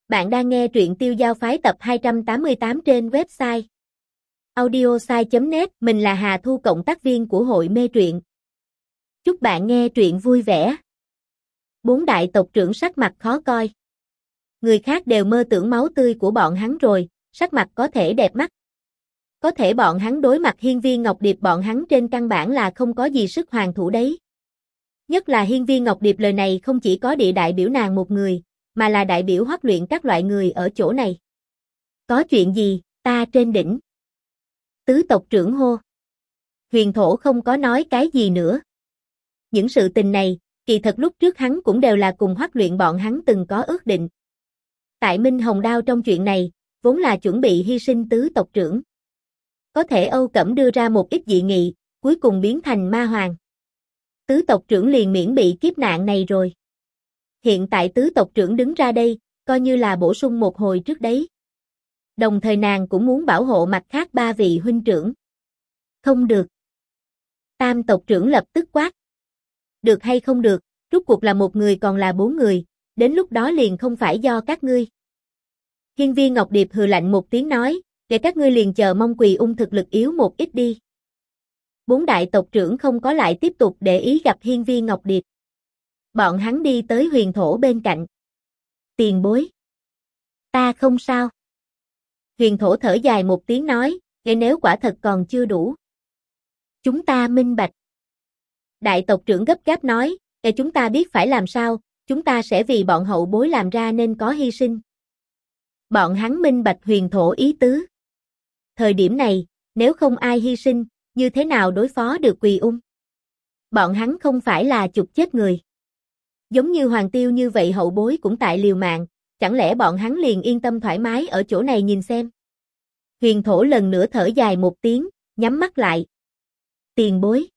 Bạn đang nghe truyện Tiêu Giao Phái tập 288 trên website audiosai.net. Mình là Hà Thu, cộng tác viên của hội mê truyện. Chúc bạn nghe truyện vui vẻ. 4 đại tộc trưởng sắc mặt khó coi. Người khác đều mơ tưởng máu tươi của bọn hắn rồi, sắc mặt có thể đẹp mắt. Có thể bọn hắn đối mặt Hiên Viên Ngọc Điệp, bọn hắn trên căn bản là không có gì sức hoàn thủ đấy. Nhất là Hiên Viên Ngọc Điệp lời này không chỉ có địa đại biểu nàng một người, mà là đại biểu huấn luyện các loại người ở chỗ này. Có chuyện gì, ta trên đỉnh. Tứ tộc trưởng hô. Huyền Thổ không có nói cái gì nữa. Những sự tình này, kỳ thật lúc trước hắn cũng đều là cùng huấn luyện bọn hắn từng có ước định. Tại Minh Hồng Đao trong chuyện này, vốn là chuẩn bị hy sinh tứ tộc trưởng. Có thể Âu Cẩm đưa ra một ít dị nghị, cuối cùng biến thành ma hoàng. Tứ tộc trưởng liền miễn bị kiếp nạn này rồi. Hiện tại tứ tộc trưởng đứng ra đây, coi như là bổ sung một hồi trước đấy. Đồng thời nàng cũng muốn bảo hộ mặt khác 3 vị huynh trưởng. Không được. Tam tộc trưởng lập tức quát. Được hay không được, rốt cuộc là một người còn là 4 người, đến lúc đó liền không phải do các ngươi. Hiên Viên Ngọc Điệp hừ lạnh một tiếng nói, để các ngươi liền chờ mong Quỳ Ung thực lực yếu một ít đi. 4 đại tộc trưởng không có lại tiếp tục để ý gặp Hiên Viên Ngọc Điệp. Bọn hắn đi tới Huyền Thổ bên cạnh. Tiền bối. Ta không sao. Huyền Thổ thở dài một tiếng nói, nếu quả thật còn chưa đủ. Chúng ta minh bạch. Đại tộc trưởng gấp gáp nói, chúng ta biết phải làm sao, chúng ta sẽ vì bọn hậu bối làm ra nên có hy sinh. Bọn hắn minh bạch Huyền Thổ ý tứ. Thời điểm này, nếu không ai hy sinh, như thế nào đối phó được Quỳ Ung? Bọn hắn không phải là chụp chết người. Giống như Hoàng Tiêu như vậy hậu bối cũng tại liều mạng, chẳng lẽ bọn hắn liền yên tâm thoải mái ở chỗ này nhìn xem? Huyền Thổ lần nữa thở dài một tiếng, nhắm mắt lại. Tiền bối.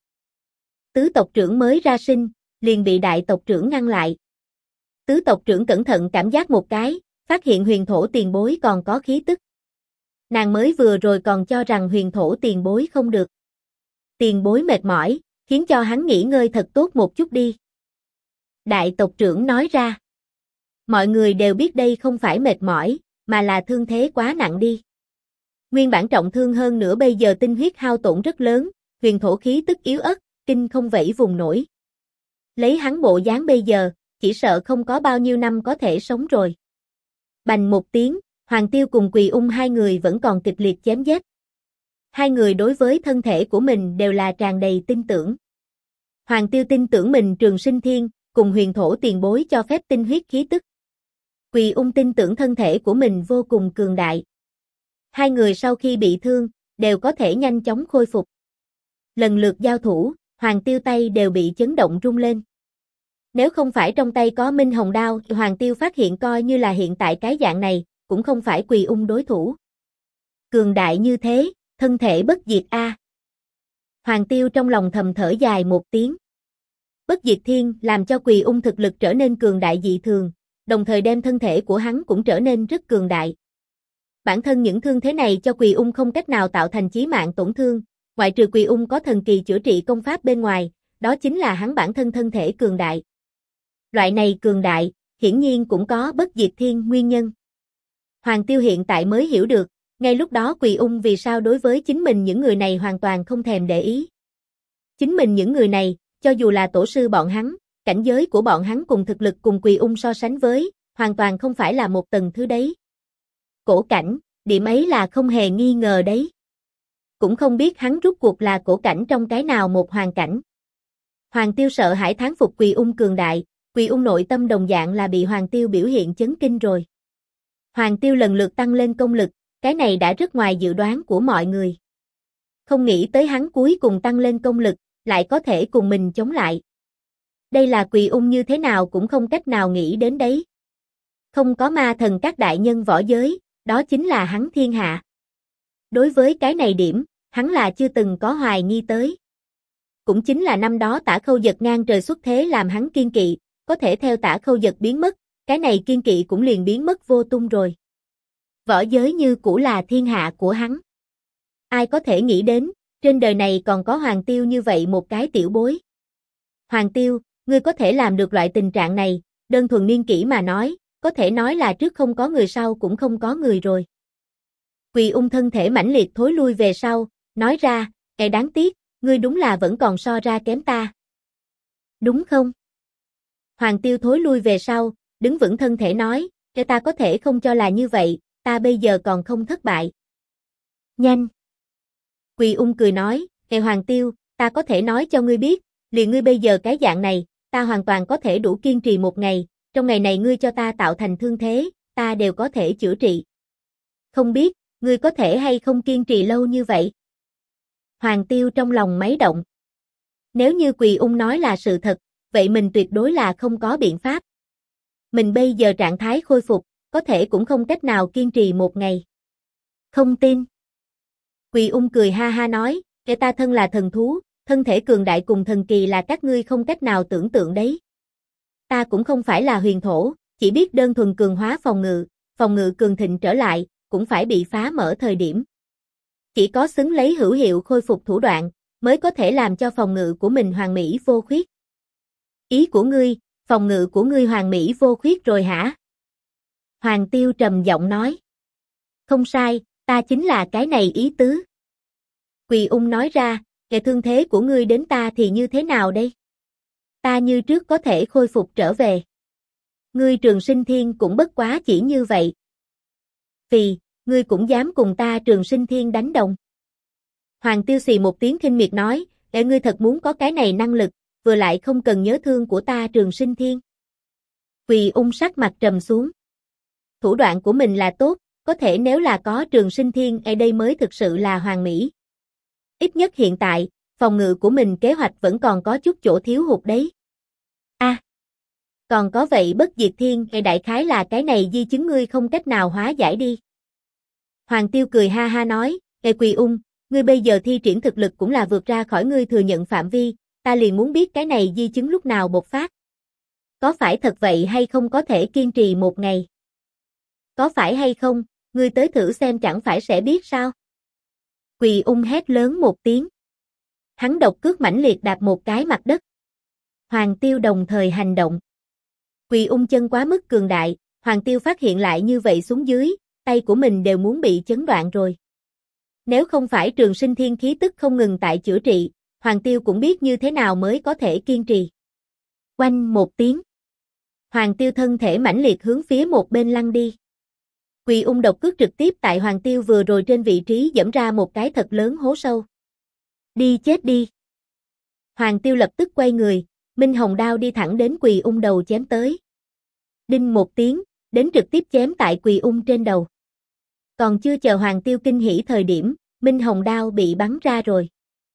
Tứ tộc trưởng mới ra sinh, liền bị đại tộc trưởng ngăn lại. Tứ tộc trưởng cẩn thận cảm giác một cái, phát hiện Huyền Thổ tiền bối còn có khí tức. Nàng mới vừa rồi còn cho rằng Huyền Thổ tiền bối không được. Tiền bối mệt mỏi, khiến cho hắn nghỉ ngơi thật tốt một chút đi. Đại tộc trưởng nói ra. Mọi người đều biết đây không phải mệt mỏi, mà là thương thế quá nặng đi. Nguyên bản trọng thương hơn nữa bây giờ tinh huyết hao tổn rất lớn, Huyền Thổ khí tức yếu ớt, kinh không vẫy vùng nổi. Lấy hắn bộ dáng bây giờ, chỉ sợ không có bao nhiêu năm có thể sống rồi. Bành một tiếng, Hoàng Tiêu cùng Quỳ Ung hai người vẫn còn kịch liệt chém giết. Hai người đối với thân thể của mình đều là tràn đầy tin tưởng. Hoàng Tiêu tin tưởng mình trường sinh thiên, cùng Huyền Thổ tiền bối cho phép tinh huyết khí tức. Quỳ Ung tin tưởng thân thể của mình vô cùng cường đại. Hai người sau khi bị thương, đều có thể nhanh chóng khôi phục. Lần lượt giao thủ, Hoàng Tiêu tay đều bị chấn động rung lên. Nếu không phải trong tay có Minh Hồng Đao, Hoàng Tiêu phát hiện coi như là hiện tại cái dạng này, cũng không phải Quỳ Ung đối thủ. Cường đại như thế, thân thể bất diệt a. Hoàng Tiêu trong lòng thầm thở dài một tiếng. Bất diệt thiên làm cho Quỳ Ung thực lực trở nên cường đại dị thường, đồng thời đem thân thể của hắn cũng trở nên rất cường đại. Bản thân những thương thế này cho Quỳ Ung không cách nào tạo thành chí mạng tổn thương, ngoại trừ Quỳ Ung có thần kỳ chữa trị công pháp bên ngoài, đó chính là hắn bản thân thân thể cường đại. Loại này cường đại, hiển nhiên cũng có bất diệt thiên nguyên nhân. Hoàng Tiêu hiện tại mới hiểu được, ngay lúc đó Quỳ Ung vì sao đối với chính mình những người này hoàn toàn không thèm để ý. Chính mình những người này, cho dù là tổ sư bọn hắn, cảnh giới của bọn hắn cùng thực lực cùng Quỳ Ung so sánh với, hoàn toàn không phải là một tầng thứ đấy. Cổ cảnh, điểm ấy là không hề nghi ngờ đấy. Cũng không biết hắn rút cuộc là cổ cảnh trong cái nào một hoàn cảnh. Hoàng Tiêu sợ hãi thán phục Quỳ Ung cường đại, Quỳ Ung nội tâm đồng dạng là bị Hoàng Tiêu biểu hiện chấn kinh rồi. Hoàng Tiêu lần lượt tăng lên công lực, cái này đã rất ngoài dự đoán của mọi người. Không nghĩ tới hắn cuối cùng tăng lên công lực, lại có thể cùng mình chống lại. Đây là Quỳ Ung như thế nào cũng không cách nào nghĩ đến đấy. Không có ma thần các đại nhân võ giới, đó chính là hắn thiên hạ. Đối với cái này điểm, hắn là chưa từng có hoài nghi tới. Cũng chính là năm đó Tả Khâu Dật ngang trời xuất thế làm hắn kiên kỵ, có thể theo Tả Khâu Dật biến mất, cái này kiên kỵ cũng liền biến mất vô tung rồi. Võ giới như cũ là thiên hạ của hắn. Ai có thể nghĩ đến, trên đời này còn có Hoàng Tiêu như vậy một cái tiểu bối. Hoàng Tiêu, ngươi có thể làm được loại tình trạng này, đơn thuần niên kỷ mà nói, có thể nói là trước không có người sau cũng không có người rồi. Quỳ ung thân thể mãnh liệt thối lui về sau, nói ra, đáng tiếc, ngươi đúng là vẫn còn so ra kém ta. Đúng không? Hoàng Tiêu thối lui về sau, đứng vững thân thể nói, ta có thể không cho là như vậy, ta bây giờ còn không thất bại. Nhanh! Quỳ ung cười nói, Hoàng Tiêu, ta có thể nói cho ngươi biết, liền ngươi bây giờ cái dạng này, ta hoàn toàn có thể đủ kiên trì một ngày, trong ngày này ngươi cho ta tạo thành thương thế, ta đều có thể chữa trị. Không biết, ngươi có thể hay không kiên trì lâu như vậy? Hoàng Tiêu trong lòng máy động. Nếu như Quỳ ung nói là sự thật, vậy mình tuyệt đối là không có biện pháp. Mình bây giờ trạng thái khôi phục, có thể cũng không cách nào kiên trì một ngày. Không tin. Quỳ ung cười ha ha nói, ta thân là thần thú, thân thể cường đại cùng thần kỳ là các ngươi không cách nào tưởng tượng đấy. Ta cũng không phải là huyền thổ, chỉ biết đơn thuần cường hóa phòng ngự cường thịnh trở lại, cũng phải bị phá mở thời điểm. Chỉ có xứng lấy hữu hiệu khôi phục thủ đoạn, mới có thể làm cho phòng ngự của mình hoàn mỹ vô khuyết. Ý của ngươi, phòng ngự của ngươi hoàn mỹ vô khuyết rồi hả? Hoàng Tiêu trầm giọng nói. Không sai, ta chính là cái này ý tứ. Quỳ ung nói ra, thương thế của ngươi đến ta thì như thế nào đây? Ta như trước có thể khôi phục trở về. Ngươi Trường Sinh Thiên cũng bất quá chỉ như vậy. Vì, ngươi cũng dám cùng ta Trường Sinh Thiên đánh đồng. Hoàng Tiêu xì một tiếng khinh miệt nói, ngươi thật muốn có cái này năng lực, vừa lại không cần nhớ thương của ta Trường Sinh Thiên. Quỳ ung sắc mặt trầm xuống. Thủ đoạn của mình là tốt, có thể nếu là có Trường Sinh Thiên ở đây mới thực sự là hoàn mỹ. Ít nhất hiện tại, phòng ngự của mình kế hoạch vẫn còn có chút chỗ thiếu hụt đấy. Còn có vậy Bất Diệt Thiên, đại khái là cái này di chứng ngươi không cách nào hóa giải đi. Hoàng Tiêu cười ha ha nói, Quỳ ung, ngươi bây giờ thi triển thực lực cũng là vượt ra khỏi ngươi thừa nhận phạm vi, ta liền muốn biết cái này di chứng lúc nào bộc phát. Có phải thật vậy hay không có thể kiên trì một ngày? Có phải hay không, ngươi tới thử xem chẳng phải sẽ biết sao? Quỳ ung hét lớn một tiếng. Hắn độc cước mãnh liệt đạp một cái mặt đất. Hoàng Tiêu đồng thời hành động. Quỳ ung chân quá mức cường đại, Hoàng Tiêu phát hiện lại như vậy xuống dưới, tay của mình đều muốn bị chấn đoạn rồi. Nếu không phải Trường Sinh Thiên khí tức không ngừng tại chữa trị, Hoàng Tiêu cũng biết như thế nào mới có thể kiên trì. Oanh một tiếng. Hoàng Tiêu thân thể mãnh liệt hướng phía một bên lăn đi. Quỳ ung độc cước trực tiếp tại Hoàng Tiêu vừa rồi trên vị trí dẫm ra một cái thật lớn hố sâu. Đi chết đi. Hoàng Tiêu lập tức quay người, Minh Hồng đao đi thẳng đến Quỳ ung đầu chém tới. Đinh một tiếng, đến trực tiếp chém tại Quỳ ung trên đầu. Còn chưa chờ Hoàng Tiêu kinh hỉ thời điểm, Minh Hồng đao bị bắn ra rồi.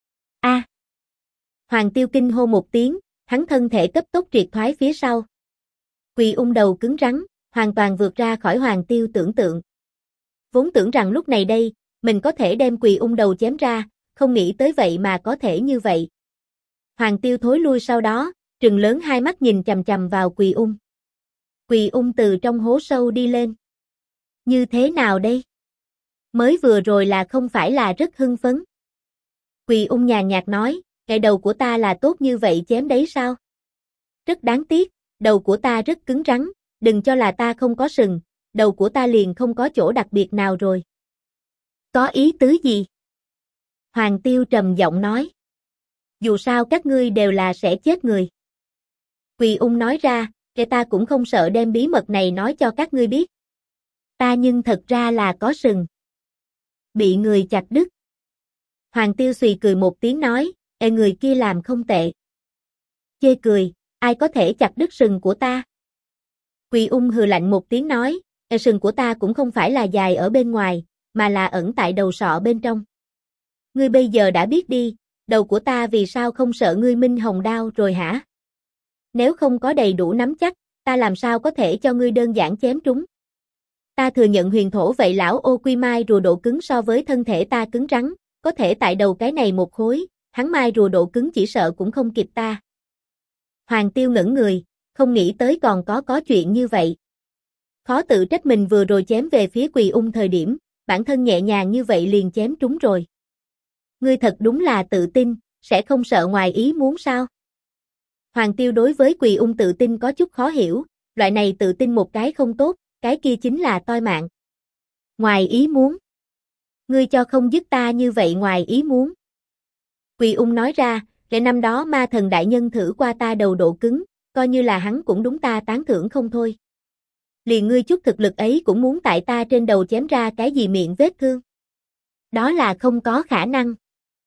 Hoàng Tiêu kinh hô một tiếng, hắn thân thể cấp tốc triệt thoái phía sau. Quỳ ung đầu cứng rắn, hoàn toàn vượt ra khỏi Hoàng Tiêu tưởng tượng. Vốn tưởng rằng lúc này đây, mình có thể đem Quỳ ung đầu chém ra, không nghĩ tới vậy mà có thể như vậy. Hoàng Tiêu thối lui sau đó, trừng lớn hai mắt nhìn chằm chằm vào Quỳ ung. Quỳ ung từ trong hố sâu đi lên. Như thế nào đây? Mới vừa rồi là không phải là rất hưng phấn. Quỳ ung nhàn nhạt nói, cái đầu của ta là tốt như vậy chém đấy sao? Rất đáng tiếc, đầu của ta rất cứng rắn, đừng cho là ta không có sừng, đầu của ta liền không có chỗ đặc biệt nào rồi. Có ý tứ gì? Hoàng Tiêu trầm giọng nói. Dù sao các ngươi đều là sẽ chết người. Quỳ ung nói ra, cái ta cũng không sợ đem bí mật này nói cho các ngươi biết. Ta nhưng thật ra là có sừng. Bị người chặt đứt. Hoàng Tiêu xùy cười một tiếng nói, người kia làm không tệ. Chê cười, ai có thể chặt đứt sừng của ta? Quỳ ung hừ lạnh một tiếng nói, sừng của ta cũng không phải là dài ở bên ngoài, mà là ẩn tại đầu sọ bên trong. Ngươi bây giờ đã biết đi, đầu của ta vì sao không sợ ngươi Minh Hồng đao rồi hả? Nếu không có đầy đủ nắm chắc, ta làm sao có thể cho ngươi đơn giản chém trúng? Ta thừa nhận huyền thổ vậy lão ô quy mai rùa độ cứng so với thân thể ta cứng rắn, có thể tại đầu cái này một khối, hắn mai rùa độ cứng chỉ sợ cũng không kịp ta. Hoàng Tiêu ngẩn người, không nghĩ tới còn có chuyện như vậy. Khó tự trách mình vừa rồi chém về phía Quỳ ung thời điểm, bản thân nhẹ nhàng như vậy liền chém trúng rồi. Ngươi thật đúng là tự tin, sẽ không sợ ngoài ý muốn sao? Hoàng Tiêu đối với Quỳ ung tự tin có chút khó hiểu, loại này tự tin một cái không tốt, cái kia chính là toi mạng. Ngoài ý muốn. Ngươi cho không dứt ta như vậy ngoài ý muốn. Quỳ ung nói ra, để năm đó ma thần đại nhân thử qua ta đầu độ cứng, coi như là hắn cũng đúng ta tán thưởng không thôi. Liền ngươi chút thực lực ấy cũng muốn tại ta trên đầu chém ra cái gì miệng vết thương. Đó là không có khả năng.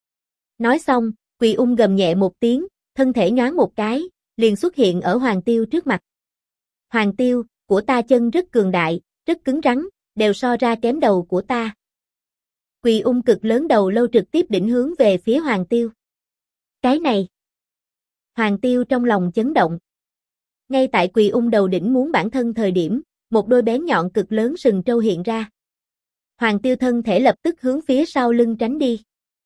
Nói xong, Quỳ ung gầm nhẹ một tiếng, thân thể nhoáng một cái, liền xuất hiện ở Hoàng Tiêu trước mặt. Hoàng Tiêu, của ta chân rất cường đại, rất cứng rắn, đều so ra kém đầu của ta. Quỳ ung cực lớn đầu lâu trực tiếp đỉnh hướng về phía Hoàng Tiêu. Cái này. Hoàng Tiêu trong lòng chấn động. Ngay tại Quỳ ung đầu đỉnh muốn bản thân thời điểm, một đôi bén nhọn cực lớn sừng trâu hiện ra. Hoàng Tiêu thân thể lập tức hướng phía sau lưng tránh đi.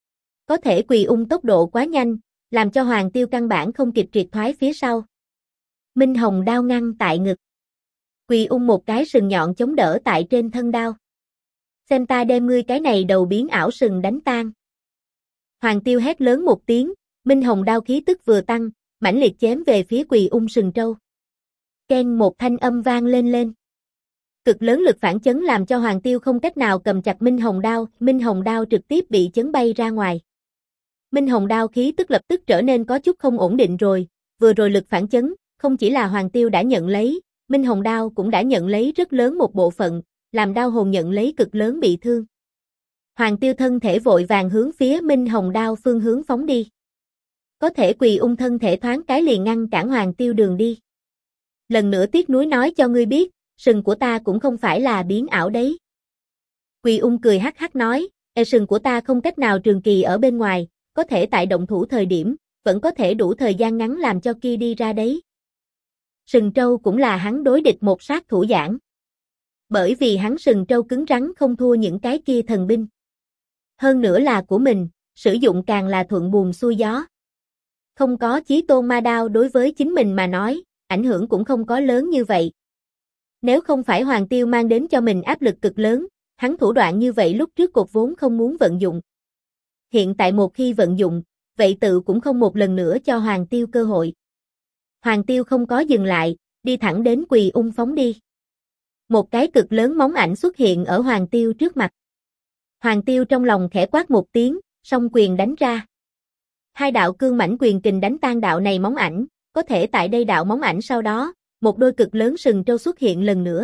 Có thể Quỳ ung tốc độ quá nhanh, làm cho Hoàng Tiêu căn bản không kịp triệt thoái phía sau. Minh hồng đao ngăn tại ngực. Quỳ ung một cái sừng nhọn chống đỡ tại trên thân đao. Xem ta đem ngươi cái này đầu biến ảo sừng đánh tan. Hoàng Tiêu hét lớn một tiếng, minh hồng đao khí tức vừa tăng, mãnh liệt chém về phía Quỳ ung sừng trâu. Keng một thanh âm vang lên. Cực lớn lực phản chấn làm cho Hoàng Tiêu không cách nào cầm chặt minh hồng đao trực tiếp bị chấn bay ra ngoài. Minh hồng đao khí tức lập tức trở nên có chút không ổn định rồi, vừa rồi lực phản chấn, không chỉ là Hoàng Tiêu đã nhận lấy, minh hồng đao cũng đã nhận lấy rất lớn một bộ phận, làm đao hồn nhận lấy cực lớn bị thương. Hoàng Tiêu thân thể vội vàng hướng phía minh hồng đao phương hướng phóng đi. Có thể Quỳ ung thân thể thoáng cái liền ngăn cản Hoàng Tiêu đường đi. Lần nữa tiếc nuối nói cho ngươi biết, sừng của ta cũng không phải là biến ảo đấy. Quỳ ung cười hắc hắc nói, sừng của ta không cách nào trường kỳ ở bên ngoài, có thể tại động thủ thời điểm, vẫn có thể đủ thời gian ngắn làm cho kia đi ra đấy. Sừng trâu cũng là hắn đối địch một sát thủ giảng. Bởi vì hắn sừng trâu cứng rắn không thua những cái kia thần binh. Hơn nữa là của mình, sử dụng càng là thuận buồm xuôi gió. Không có chí tôn ma đao đối với chính mình mà nói, ảnh hưởng cũng không có lớn như vậy. Nếu không phải Hoàng Tiêu mang đến cho mình áp lực cực lớn, hắn thủ đoạn như vậy lúc trước cột vốn không muốn vận dụng. Hiện tại một khi vận dụng, vậy tự cũng không một lần nữa cho Hoàng Tiêu cơ hội. Hoàng Tiêu không có dừng lại, đi thẳng đến Quỳ ung phóng đi. Một cái cực lớn móng ảnh xuất hiện ở Hoàng Tiêu trước mặt. Hoàng Tiêu trong lòng khẽ quát một tiếng, song quyền đánh ra. Hai đạo cương mãnh quyền kình đánh tan đạo này móng ảnh, có thể tại đây đạo móng ảnh sau đó, một đôi cực lớn sừng trâu xuất hiện lần nữa.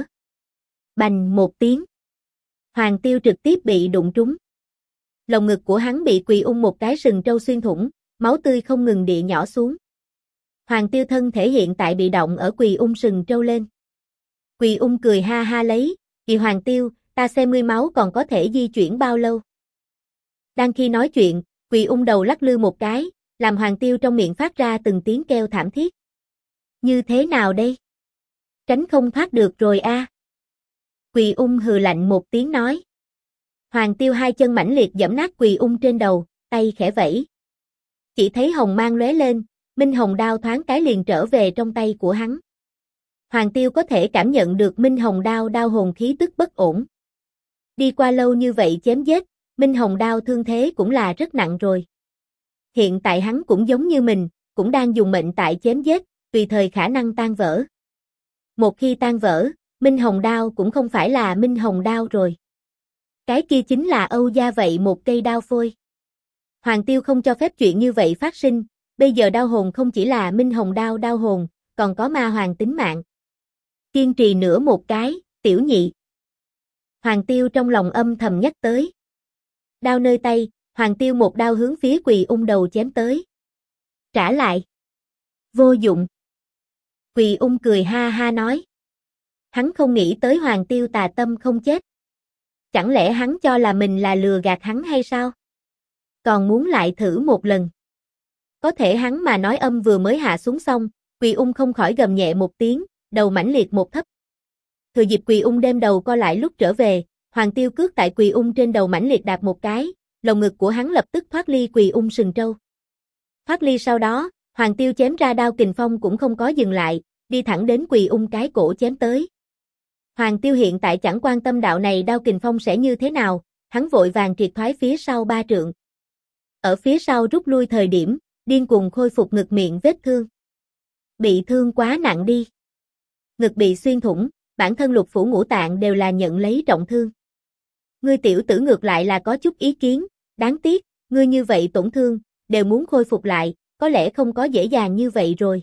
Bành một tiếng. Hoàng Tiêu trực tiếp bị đụng trúng. Lồng ngực của hắn bị Quỳ ung một cái sừng trâu xuyên thủng, máu tươi không ngừng địa nhỏ xuống. Hoàng Tiêu thân thể hiện tại bị động ở Quỳ ung sừng trâu lên. Quỳ ung cười ha ha lấy, "Kỳ Hoàng Tiêu, ta xem ngươi máu còn có thể di chuyển bao lâu?" Đang khi nói chuyện, Quỳ ung đầu lắc lư một cái, làm Hoàng Tiêu trong miệng phát ra từng tiếng kêu thảm thiết. "Như thế nào đây? Tránh không thoát được rồi a." Quỳ ung hừ lạnh một tiếng nói. Hoàng Tiêu hai chân mãnh liệt giẫm nát Quỳ ung trên đầu, tay khẽ vẫy. Chỉ thấy hồng mang lóe lên, minh hồng đao thoáng cái liền trở về trong tay của hắn. Hoàng Tiêu có thể cảm nhận được minh hồng đao đao hồn khí tức bất ổn. Đi qua lâu như vậy chém giết, minh hồng đao thương thế cũng là rất nặng rồi. Hiện tại hắn cũng giống như mình, cũng đang dùng mệnh tại chém giết, tùy thời khả năng tan vỡ. Một khi tan vỡ, minh hồng đao cũng không phải là minh hồng đao rồi. Cái kia chính là Âu gia vậy một cây đao phôi. Hoàng Tiêu không cho phép chuyện như vậy phát sinh, bây giờ đao hồn không chỉ là minh hồng đao đao hồn, còn có ma hoàng tính mạng. Kiên trì nữa một cái, tiểu nhị. Hoàng Tiêu trong lòng âm thầm nhắc tới. Đao nơi tay, Hoàng Tiêu một đao hướng phía Quỳ ung đầu chém tới. Trả lại. Vô dụng. Quỳ ung cười ha ha nói. Hắn không nghĩ tới Hoàng Tiêu tà tâm không chết. Chẳng lẽ hắn cho là mình là lừa gạt hắn hay sao? Còn muốn lại thử một lần. Có thể hắn mà nói âm vừa mới hạ xuống xong, Quỳ ung không khỏi gầm nhẹ một tiếng, đầu mãnh liệt một thấp. Thừa dịp Quỳ ung đem đầu co lại lúc trở về, Hoàng Tiêu cước tại Quỳ ung trên đầu mãnh liệt đạp một cái, lồng ngực của hắn lập tức thoát ly Quỳ ung sừng trâu. Thoát ly sau đó, Hoàng Tiêu chém ra đao kình phong cũng không có dừng lại, đi thẳng đến Quỳ ung cái cổ chém tới. Hoàng Tiêu hiện tại chẳng quan tâm đạo này đao kình phong sẽ như thế nào, hắn vội vàng triệt thoái phía sau 3 trượng. Ở phía sau rút lui thời điểm, điên cuồng khôi phục ngực miệng vết thương. Bị thương quá nặng đi. ngực bị xuyên thủng, bản thân lục phủ ngũ tạng đều là nhận lấy trọng thương. Ngươi tiểu tử ngược lại là có chút ý kiến, đáng tiếc, ngươi như vậy tổn thương, đều muốn khôi phục lại, có lẽ không có dễ dàng như vậy rồi.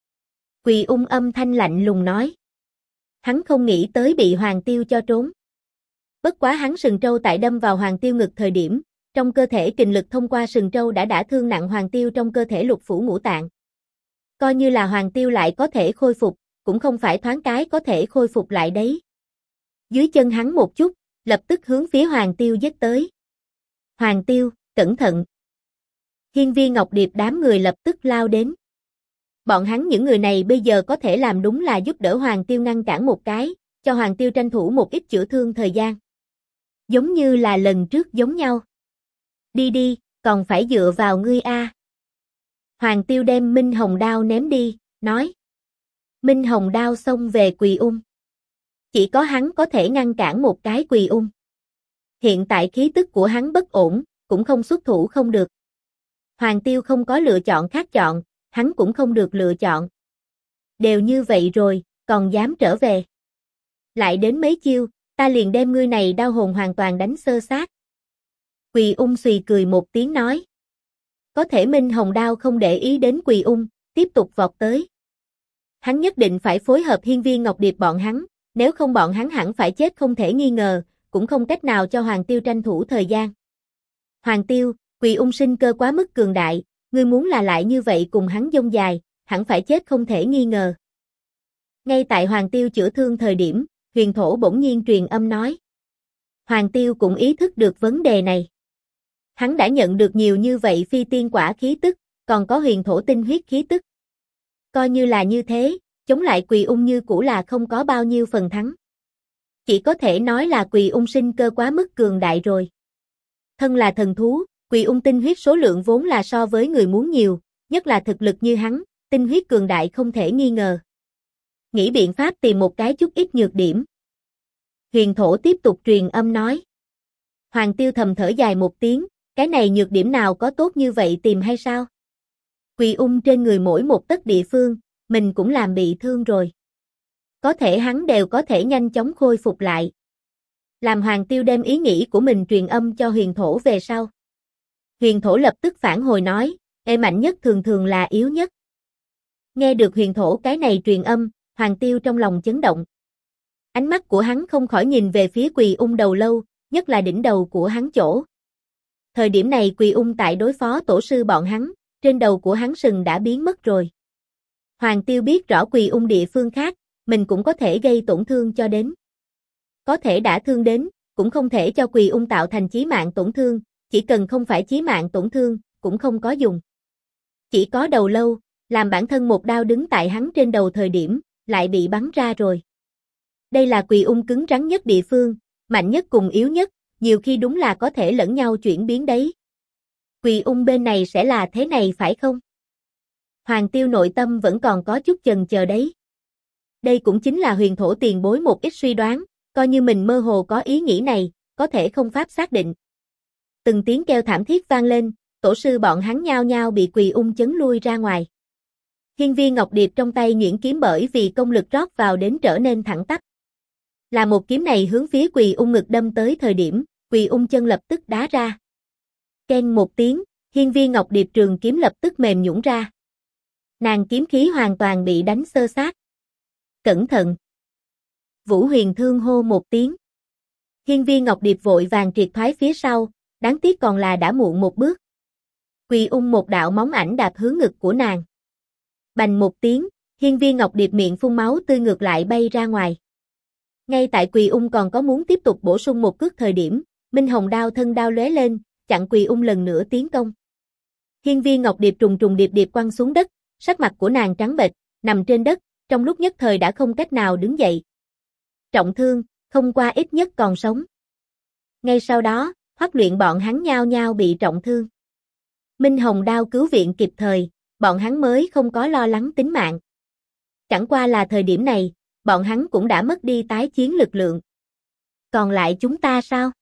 Quỳ Ung âm thanh lạnh lùng nói. Hắn không nghĩ tới bị Hoàng Tiêu cho trốn. Bất quá hắn sừng trâu tại đâm vào Hoàng Tiêu ngực thời điểm, trong cơ thể kình lực thông qua sừng trâu đã thương nặng Hoàng Tiêu trong cơ thể lục phủ ngũ tạng. Coi như là Hoàng Tiêu lại có thể khôi phục, cũng không phải thoáng cái có thể khôi phục lại đấy. Dưới chân hắn một chút, lập tức hướng phía Hoàng Tiêu giết tới. Hoàng Tiêu, cẩn thận. Hiên Viên Ngọc Điệp đám người lập tức lao đến. Bọn hắn những người này bây giờ có thể làm đúng là giúp đỡ Hoàng Tiêu ngăn cản một cái, cho Hoàng Tiêu tranh thủ một ít chữa thương thời gian. Giống như là lần trước giống nhau. Đi đi, còn phải dựa vào ngươi a. Hoàng Tiêu đem Minh Hồng Đao ném đi, nói. Minh Hồng Đao xông về Quỳ Ung. Chỉ có hắn có thể ngăn cản một cái Quỳ Ung. Hiện tại khí tức của hắn bất ổn, cũng không xuất thủ không được. Hoàng Tiêu không có lựa chọn khác chọn, hắn cũng không được lựa chọn. Đều như vậy rồi, còn dám trở về. Lại đến mấy chiêu, ta liền đem ngươi này đao hồn hoàn toàn đánh xơ xác. Quỳ Ung xùy cười một tiếng nói. Có thể Minh Hồng Đao không để ý đến Quỳ Ung, tiếp tục vọt tới. Hắn nhất định phải phối hợp Hiên Viên Ngọc Điệp bọn hắn, nếu không bọn hắn hẳn phải chết không thể nghi ngờ, cũng không cách nào cho Hoàng Tiêu tranh thủ thời gian. Hoàng Tiêu, Quỳ Ung sinh cơ quá mức cường đại, ngươi muốn là lại như vậy cùng hắn dông dài, hẳn phải chết không thể nghi ngờ. Ngay tại Hoàng Tiêu chữa thương thời điểm, Huyền Thổ bỗng nhiên truyền âm nói. Hoàng Tiêu cũng ý thức được vấn đề này. Hắn đã nhận được nhiều như vậy phi tiên quả khí tức, còn có Huyền Thổ tinh huyết khí tức. Coi như là như thế, chống lại Quỳ Ung như cũ là không có bao nhiêu phần thắng. Chỉ có thể nói là Quỳ Ung sinh cơ quá mức cường đại rồi. Thân là thần thú, Quỳ Ung tinh huyết số lượng vốn là so với người muốn nhiều, nhất là thực lực như hắn, tinh huyết cường đại không thể nghi ngờ. Nghĩ biện pháp tìm một cái chút ít nhược điểm. Huyền Thổ tiếp tục truyền âm nói. Hoàng Tiêu thầm thở dài một tiếng, cái này nhược điểm nào có tốt như vậy tìm hay sao? Quỳ Ung trên người mỗi một tấc địa phương, mình cũng làm bị thương rồi. Có thể hắn đều có thể nhanh chóng khôi phục lại. Làm Hoàng Tiêu đem ý nghĩ của mình truyền âm cho Huyền Thổ về sau. Huyền Thổ lập tức phản hồi nói, mạnh nhất thường thường là yếu nhất. Nghe được Huyền Thổ cái này truyền âm, Hoàng Tiêu trong lòng chấn động. Ánh mắt của hắn không khỏi nhìn về phía Quỳ Ung đầu lâu, nhất là đỉnh đầu của hắn chỗ. Thời điểm này Quỳ Ung tại đối phó tổ sư bọn hắn, trên đầu của hắn sừng đã biến mất rồi. Hoàng Tiêu biết rõ Quỳ Ung địa phương khác, mình cũng có thể gây tổn thương cho đến. Có thể đã thương đến, cũng không thể cho Quỳ Ung tạo thành chí mạng tổn thương, chỉ cần không phải chí mạng tổn thương, cũng không có dùng. Chỉ có đầu lâu, làm bản thân một đao đứng tại hắn trên đầu thời điểm, lại bị bắn ra rồi. Đây là Quỳ Ung cứng rắn nhất địa phương, mạnh nhất cùng yếu nhất, nhiều khi đúng là có thể lẫn nhau chuyển biến đấy. Quỳ Ung bên này sẽ là thế này phải không? Hoàng Tiêu nội tâm vẫn còn có chút chần chờ đấy. Đây cũng chính là Huyền Thổ tiền bối một ít suy đoán, coi như mình mơ hồ có ý nghĩ này, có thể không pháp xác định. Từng tiếng kêu thảm thiết vang lên, tổ sư bọn hắn nhao nhao bị Quỳ Ung chấn lui ra ngoài. Hiên Viên Ngọc Điệp trong tay nhuyễn kiếm bởi vì công lực rót vào đến trở nên thẳng tắp. Là một kiếm này hướng phía Quỳ Ung ngực đâm tới thời điểm, Quỳ Ung chân lập tức đá ra. Keng một tiếng, Hiên Viên Ngọc Điệp trường kiếm lập tức mềm nhũn ra. Nàng kiếm khí hoàn toàn bị đánh xơ xác. Cẩn thận! Vũ Huyền Thương hô một tiếng. Hiên Viên Ngọc Điệp vội vàng triệt thoái phía sau, đáng tiếc còn là đã muộn một bước. Quỳ Ung một đạo móng ảnh đạp hướng ngực của nàng. Bành một tiếng, Hiên Viên Ngọc Điệp miệng phun máu tươi ngược lại bay ra ngoài. Ngay tại Quỳ Ung còn có muốn tiếp tục bổ sung một cước thời điểm, Minh Hồng Đao thân đao lóe lên, chặn Quỳ Ung lần nữa tiến công. Hiên Viên Ngọc Điệp trùng trùng điệp điệp quăng xuống đất, sắc mặt của nàng trắng bệch, nằm trên đất, trong lúc nhất thời đã không cách nào đứng dậy. Trọng thương, không qua ít nhất còn sống. Ngay sau đó, Hoắc Luyện bọn hắn nhao nhao bị trọng thương. Minh Hồng Đao cứu viện kịp thời, bọn hắn mới không có lo lắng tính mạng. Chẳng qua là thời điểm này, bọn hắn cũng đã mất đi tái chiến lực lượng. Còn lại chúng ta sao?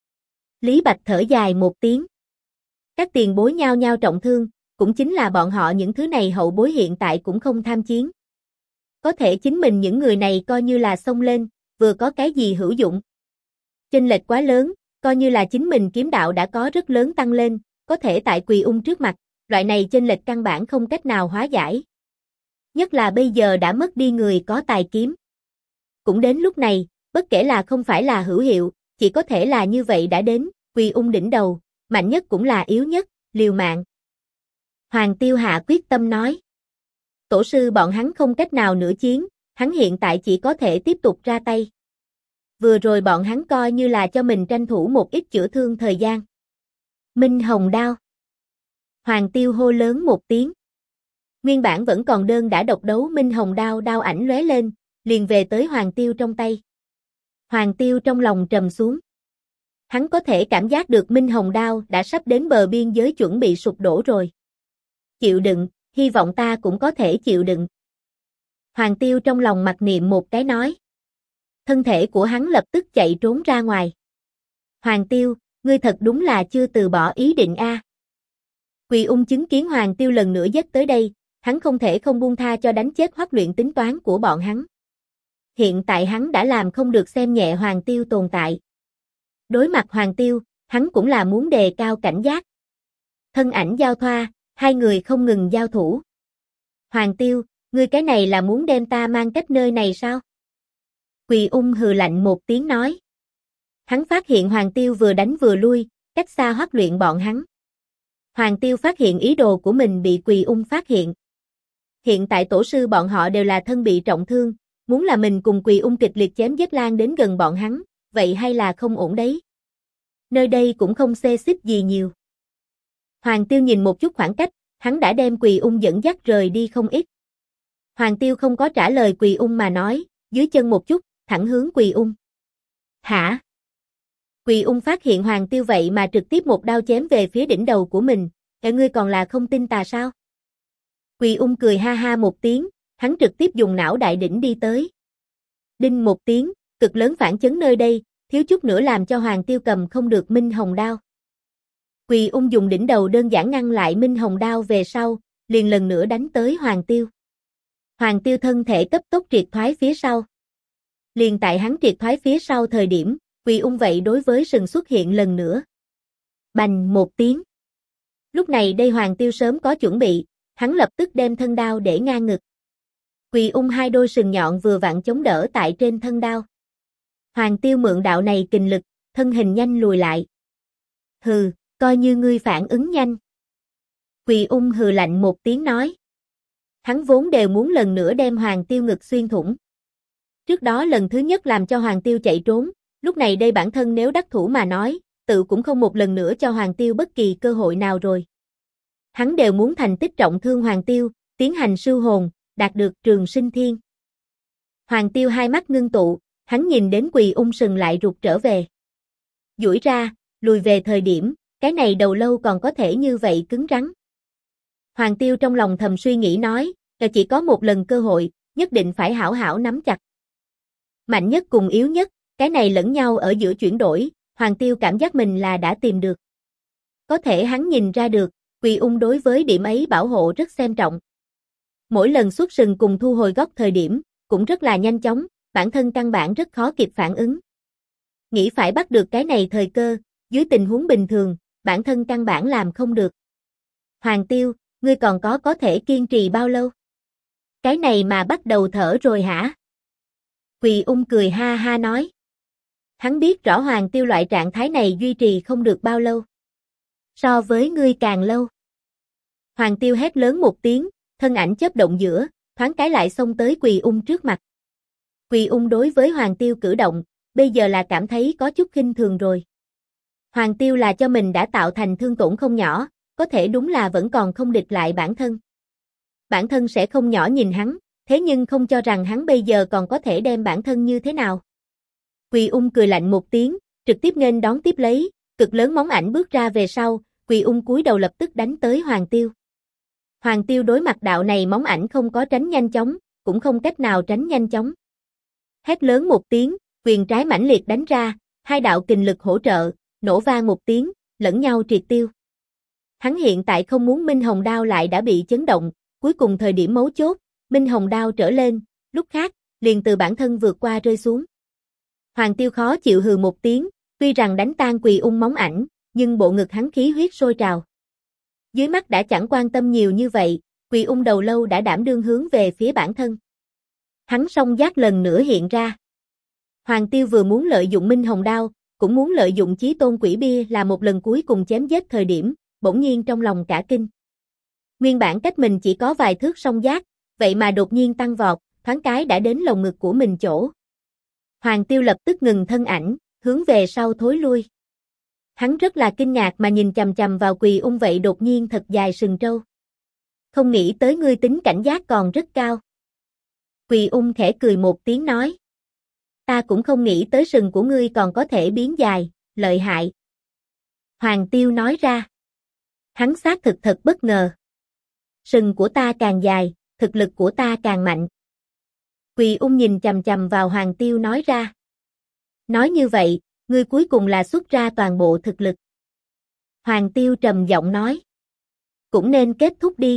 Lý Bạch thở dài một tiếng. Các tiền bối nhao nhao trọng thương, cũng chính là bọn họ những thứ này hậu bối hiện tại cũng không tham chiến. Có thể chính mình những người này coi như là xông lên, vừa có cái gì hữu dụng. Chênh lệch quá lớn, coi như là chính mình kiếm đạo đã có rất lớn tăng lên, có thể tại Quỳ Ung trước mặt, loại này chênh lệch căn bản không cách nào hóa giải. Nhất là bây giờ đã mất đi người có tài kiếm. Cũng đến lúc này, bất kể là không phải là hữu hiệu, chỉ có thể là như vậy đã đến, Quỳ Ung đỉnh đầu, mạnh nhất cũng là yếu nhất, liều mạng. Hoàng Tiêu hạ quyết tâm nói. Tổ sư bọn hắn không cách nào nữa chiến, hắn hiện tại chỉ có thể tiếp tục ra tay. Vừa rồi bọn hắn coi như là cho mình tranh thủ một ít chữa thương thời gian. Minh Hồng đao. Hoàng Tiêu hô lớn một tiếng. Nguyên bản vẫn còn đơn đã độc đấu Minh Hồng đao đao ảnh lóe lên, liền về tới Hoàng Tiêu trong tay. Hoàng Tiêu trong lòng trầm xuống. Hắn có thể cảm giác được Minh Hồng đao đã sắp đến bờ biên giới chuẩn bị sụp đổ rồi. Chịu đựng, hy vọng ta cũng có thể chịu đựng. Hoàng Tiêu trong lòng mặc niệm một cái nói. Thân thể của hắn lập tức chạy trốn ra ngoài. Hoàng Tiêu, ngươi thật đúng là chưa từ bỏ ý định a. Quỳ Ung chứng kiến Hoàng Tiêu lần nữa giết tới đây, hắn không thể không buông tha cho đánh chết Hoắc Luyện tính toán của bọn hắn. Hiện tại hắn đã làm không được xem nhẹ Hoàng Tiêu tồn tại. Đối mặt Hoàng Tiêu, hắn cũng là muốn đề cao cảnh giác. Thân ảnh giao thoa, hai người không ngừng giao thủ. Hoàng Tiêu, ngươi cái này là muốn đem ta mang cách nơi này sao? Quỳ Ung hừ lạnh một tiếng nói. Hắn phát hiện Hoàng Tiêu vừa đánh vừa lui, cách xa Hoắc Luyện bọn hắn. Hoàng Tiêu phát hiện ý đồ của mình bị Quỳ Ung phát hiện. Hiện tại tổ sư bọn họ đều là thân bị trọng thương, muốn là mình cùng Quỳ Ung kịch liệt chém giết lan đến gần bọn hắn, vậy hay là không ổn đấy. Nơi đây cũng không xê xích gì nhiều. Hoàng Tiêu nhìn một chút khoảng cách, hắn đã đem Quỳ Ung dẫn dắt rời đi không ít. Hoàng Tiêu không có trả lời Quỳ Ung mà nói, dưới chân một chút, thẳng hướng Quỳ Ung. Hả? Quỳ Ung phát hiện Hoàng Tiêu vậy mà trực tiếp một đao chém về phía đỉnh đầu của mình, ngươi còn là không tin tà sao? Quỳ Ung cười ha ha một tiếng, hắn trực tiếp dùng não đại đỉnh đi tới. Đinh một tiếng, cực lớn phản chấn nơi đây, thiếu chút nữa làm cho Hoàng Tiêu cầm không được Minh Hồng đao. Quỳ Ung dùng đỉnh đầu đơn giản ngăn lại Minh Hồng đao về sau, liền lần nữa đánh tới Hoàng Tiêu. Hoàng Tiêu thân thể cấp tốc triệt thoái phía sau. Liền tại hắn triệt thoái phía sau thời điểm, Quỳ Ung vậy đối với sừng xuất hiện lần nữa. Bành một tiếng. Lúc này đây Hoàng Tiêu sớm có chuẩn bị, hắn lập tức đem thân đao để ngang ngực. Quỳ Ung hai đôi sừng nhọn vừa vặn chống đỡ tại trên thân đao. Hoàng Tiêu mượn đạo này kình lực, thân hình nhanh lùi lại. Hừ, coi như ngươi phản ứng nhanh. Quỳ Ung hừ lạnh một tiếng nói. Hắn vốn đều muốn lần nữa đem Hoàng Tiêu ngực xuyên thủng. Trước đó lần thứ nhất làm cho Hoàng Tiêu chạy trốn, lúc này đây bản thân nếu đắc thủ mà nói, tự cũng không một lần nữa cho Hoàng Tiêu bất kỳ cơ hội nào rồi. Hắn đều muốn thành tích trọng thương Hoàng Tiêu, tiến hành sưu hồn, đạt được trường sinh thiên. Hoàng Tiêu hai mắt ngưng tụ, hắn nhìn đến Quỳ Ung sừng lại rụt trở về. Duỗi ra, lùi về thời điểm, cái này đầu lâu còn có thể như vậy cứng rắn. Hoàng Tiêu trong lòng thầm suy nghĩ nói, chỉ có một lần cơ hội, nhất định phải hảo hảo nắm chặt. Mạnh nhất cùng yếu nhất, cái này lẫn nhau ở giữa chuyển đổi, Hoàng Tiêu cảm giác mình là đã tìm được. Có thể hắn nhìn ra được, Quỳ Ung đối với điểm ấy bảo hộ rất xem trọng. Mỗi lần xuất sừng cùng thu hồi góc thời điểm, cũng rất là nhanh chóng, bản thân căn bản rất khó kịp phản ứng. Nghĩ phải bắt được cái này thời cơ, dưới tình huống bình thường, bản thân căn bản làm không được. Hoàng Tiêu, ngươi còn có thể kiên trì bao lâu? Cái này mà bắt đầu thở rồi hả? Quỳ Ung cười ha ha nói. Hắn biết rõ Hoàng Tiêu loại trạng thái này duy trì không được bao lâu. So với ngươi càng lâu. Hoàng Tiêu hét lớn một tiếng, thân ảnh chớp động giữa, thoáng cái lại xông tới Quỳ Ung trước mặt. Quỳ Ung đối với Hoàng Tiêu cử động, bây giờ là cảm thấy có chút khinh thường rồi. Hoàng Tiêu là cho mình đã tạo thành thương tổn không nhỏ, có thể đúng là vẫn còn không địch lại bản thân. Bản thân sẽ không nhỏ nhìn hắn, thế nhưng không cho rằng hắn bây giờ còn có thể đem bản thân như thế nào. Quỳ Ung cười lạnh một tiếng, trực tiếp nghênh đón tiếp lấy, cực lớn móng ảnh bước ra về sau, Quỳ Ung cúi đầu lập tức đánh tới Hoàng Tiêu. Hoàng Tiêu đối mặt đạo này móng ảnh không có tránh nhanh chóng, cũng không cách nào tránh nhanh chóng. Hét lớn một tiếng, quyền trái mãnh liệt đánh ra, hai đạo kình lực hỗ trợ, nổ vang một tiếng, lẫn nhau triệt tiêu. Hắn hiện tại không muốn Minh Hồng đao lại đã bị chấn động, cuối cùng thời điểm mấu chốt, Minh Hồng đao trở lên, lúc khác, liền từ bản thân vượt qua rơi xuống. Hoàng Tiêu khó chịu hừ một tiếng, tuy rằng đánh tan Quỳ Ung móng ảnh, nhưng bộ ngực hắn khí huyết sôi trào. Dưới mắt đã chẳng quan tâm nhiều như vậy, Quỳ Ung đầu lâu đã đảm đương hướng về phía bản thân. Hắn song giác lần nữa hiện ra. Hoàng Tiêu vừa muốn lợi dụng Minh Hồng Đao, cũng muốn lợi dụng Chí Tôn Quỷ Bia là một lần cuối cùng chém giết thời điểm, bỗng nhiên trong lòng cả kinh. Nguyên bản cách mình chỉ có vài thước song giác, vậy mà đột nhiên tăng vọt, thoáng cái đã đến lồng ngực của mình chỗ. Hoàng Tiêu lập tức ngừng thân ảnh, hướng về sau thối lui. Hắn rất là kinh ngạc mà nhìn chằm chằm vào Quỳ Ung vậy đột nhiên thật dài sừng trâu. Không nghĩ tới ngươi tính cảnh giác còn rất cao. Quỳ Ung khẽ cười một tiếng nói. Ta cũng không nghĩ tới sừng của ngươi còn có thể biến dài, lợi hại. Hoàng Tiêu nói ra. Hắn xác thực thật bất ngờ. Sừng của ta càng dài, thực lực của ta càng mạnh. Quỳ Ung nhìn chằm chằm vào Hoàng Tiêu nói ra. Nói như vậy, ngươi cuối cùng là xuất ra toàn bộ thực lực. Hoàng Tiêu trầm giọng nói. Cũng nên kết thúc đi.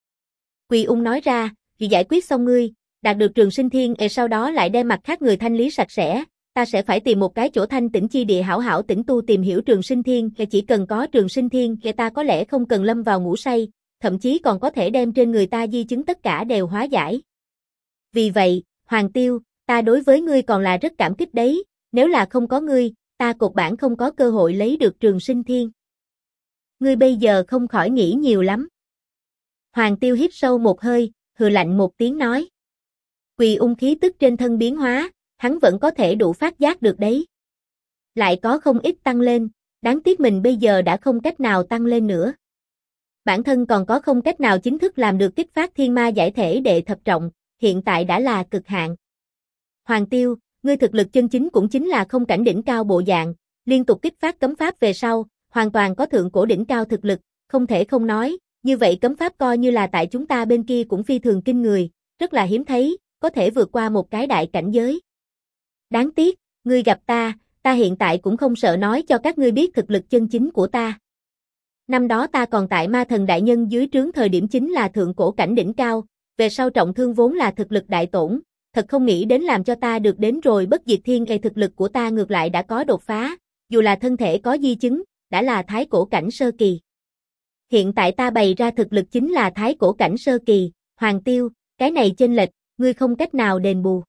Quỳ Ung nói ra, vì giải quyết xong ngươi, đạt được Trường Sinh Thiên, sau đó lại đem mặt khác người thanh lý sạch sẽ, ta sẽ phải tìm một cái chỗ thanh tĩnh chi địa hảo hảo tĩnh tu tìm hiểu Trường Sinh Thiên, chỉ cần có Trường Sinh Thiên, ta có lẽ không cần lâm vào ngủ say, thậm chí còn có thể đem trên người ta di chứng tất cả đều hóa giải. Vì vậy, Hoàng Tiêu, ta đối với ngươi còn là rất cảm kích đấy, nếu là không có ngươi, ta cột bản không có cơ hội lấy được Trường Sinh Thiên. Ngươi bây giờ không khỏi nghĩ nhiều lắm. Hoàng Tiêu hít sâu một hơi, hừ lạnh một tiếng nói. Quỳ Ung khí tức trên thân biến hóa, hắn vẫn có thể đủ phát giác được đấy. Lại có không ít tăng lên, đáng tiếc mình bây giờ đã không cách nào tăng lên nữa. Bản thân còn có không cách nào chính thức làm được kích phát thiên ma giải thể đệ thập trọng, hiện tại đã là cực hạn. Hoàng Tiêu, ngươi thực lực chân chính cũng chính là không cảnh đỉnh cao bộ dạng, liên tục kích phát cấm pháp về sau, hoàn toàn có thượng cổ đỉnh cao thực lực, không thể không nói, như vậy cấm pháp coi như là tại chúng ta bên kia cũng phi thường kinh người, rất là hiếm thấy, có thể vượt qua một cái đại cảnh giới. Đáng tiếc, ngươi gặp ta hiện tại cũng không sợ nói cho các ngươi biết thực lực chân chính của ta. Năm đó ta còn tại Ma Thần đại nhân dưới trướng thời điểm chính là thượng cổ cảnh đỉnh cao, về sau trọng thương vốn là thực lực đại tổn, thật không nghĩ đến làm cho ta được đến rồi bất diệt thiên thực lực của ta ngược lại đã có đột phá, dù là thân thể có di chứng, đã là thái cổ cảnh sơ kỳ. Hiện tại ta bày ra thực lực chính là thái cổ cảnh sơ kỳ, Hoàng Tiêu, cái này chênh lệch, ngươi không cách nào đền bù.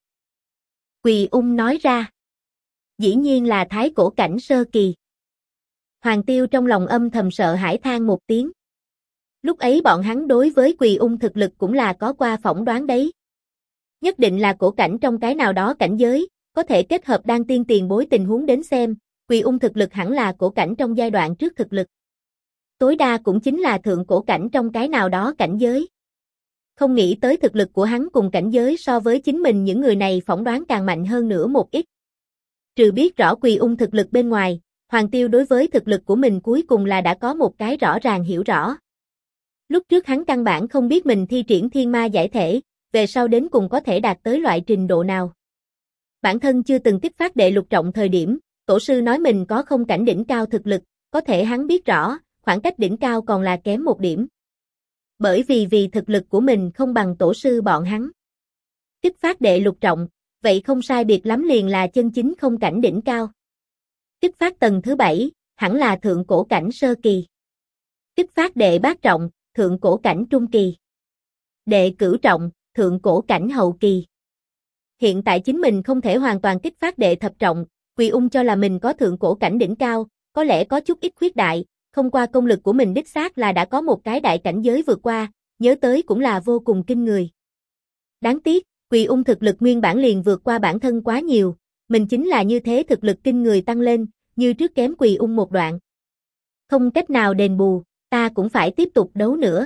Quỳ Ung nói ra. Dĩ nhiên là thái cổ cảnh sơ kỳ. Hoàng Tiêu trong lòng âm thầm sợ hãi than một tiếng. Lúc ấy bọn hắn đối với Quỳ Ung thực lực cũng là có qua phỏng đoán đấy. Nhất định là cổ cảnh trong cái nào đó cảnh giới, có thể kết hợp đan tiên tiền bối tình huống đến xem, Quỳ Ung thực lực hẳn là cổ cảnh trong giai đoạn trước thực lực. Tối đa cũng chính là thượng cổ cảnh trong cái nào đó cảnh giới. Không nghĩ tới thực lực của hắn cùng cảnh giới so với chính mình những người này phỏng đoán càng mạnh hơn nữa một ít. Trừ biết rõ Quỳ Ung thực lực bên ngoài, Hoàng Tiêu đối với thực lực của mình cuối cùng là đã có một cái rõ ràng hiểu rõ. Lúc trước hắn căn bản không biết mình thi triển thiên ma giải thể, về sau đến cùng có thể đạt tới loại trình độ nào. Bản thân chưa từng kích phát đệ lục trọng thời điểm, tổ sư nói mình có không cảnh đỉnh cao thực lực, có thể hắn biết rõ, khoảng cách đỉnh cao còn là kém một điểm. Bởi vì thực lực của mình không bằng tổ sư bọn hắn. Kích phát đệ lục trọng, vậy không sai biệt lắm liền là chân chính không cảnh đỉnh cao. Kích phát tầng thứ 7, hẳn là thượng cổ cảnh sơ kỳ. Kích phát đệ bát trọng, thượng cổ cảnh trung kỳ. Đệ cửu trọng, thượng cổ cảnh hậu kỳ. Hiện tại chính mình không thể hoàn toàn kích phát đệ thập trọng, Quỳ Ung cho là mình có thượng cổ cảnh đỉnh cao, có lẽ có chút ít khuyết đại, không qua công lực của mình đích xác là đã có một cái đại cảnh giới vượt qua, nhớ tới cũng là vô cùng kinh người. Đáng tiếc, Quỳ Ung thực lực nguyên bản liền vượt qua bản thân quá nhiều, mình chính là như thế thực lực kinh người tăng lên, như trước kém Quỳ Ung một đoạn. Không cách nào đền bù, ta cũng phải tiếp tục đấu nữa.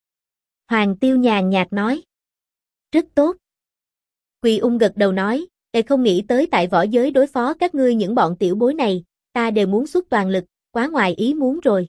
Hoàng Tiêu nhàn nhạt nói. Rất tốt. Quỳ Ung gật đầu nói, không nghĩ tới tại võ giới đối phó các ngươi những bọn tiểu bối này, ta đều muốn xuất toàn lực, quá ngoài ý muốn rồi.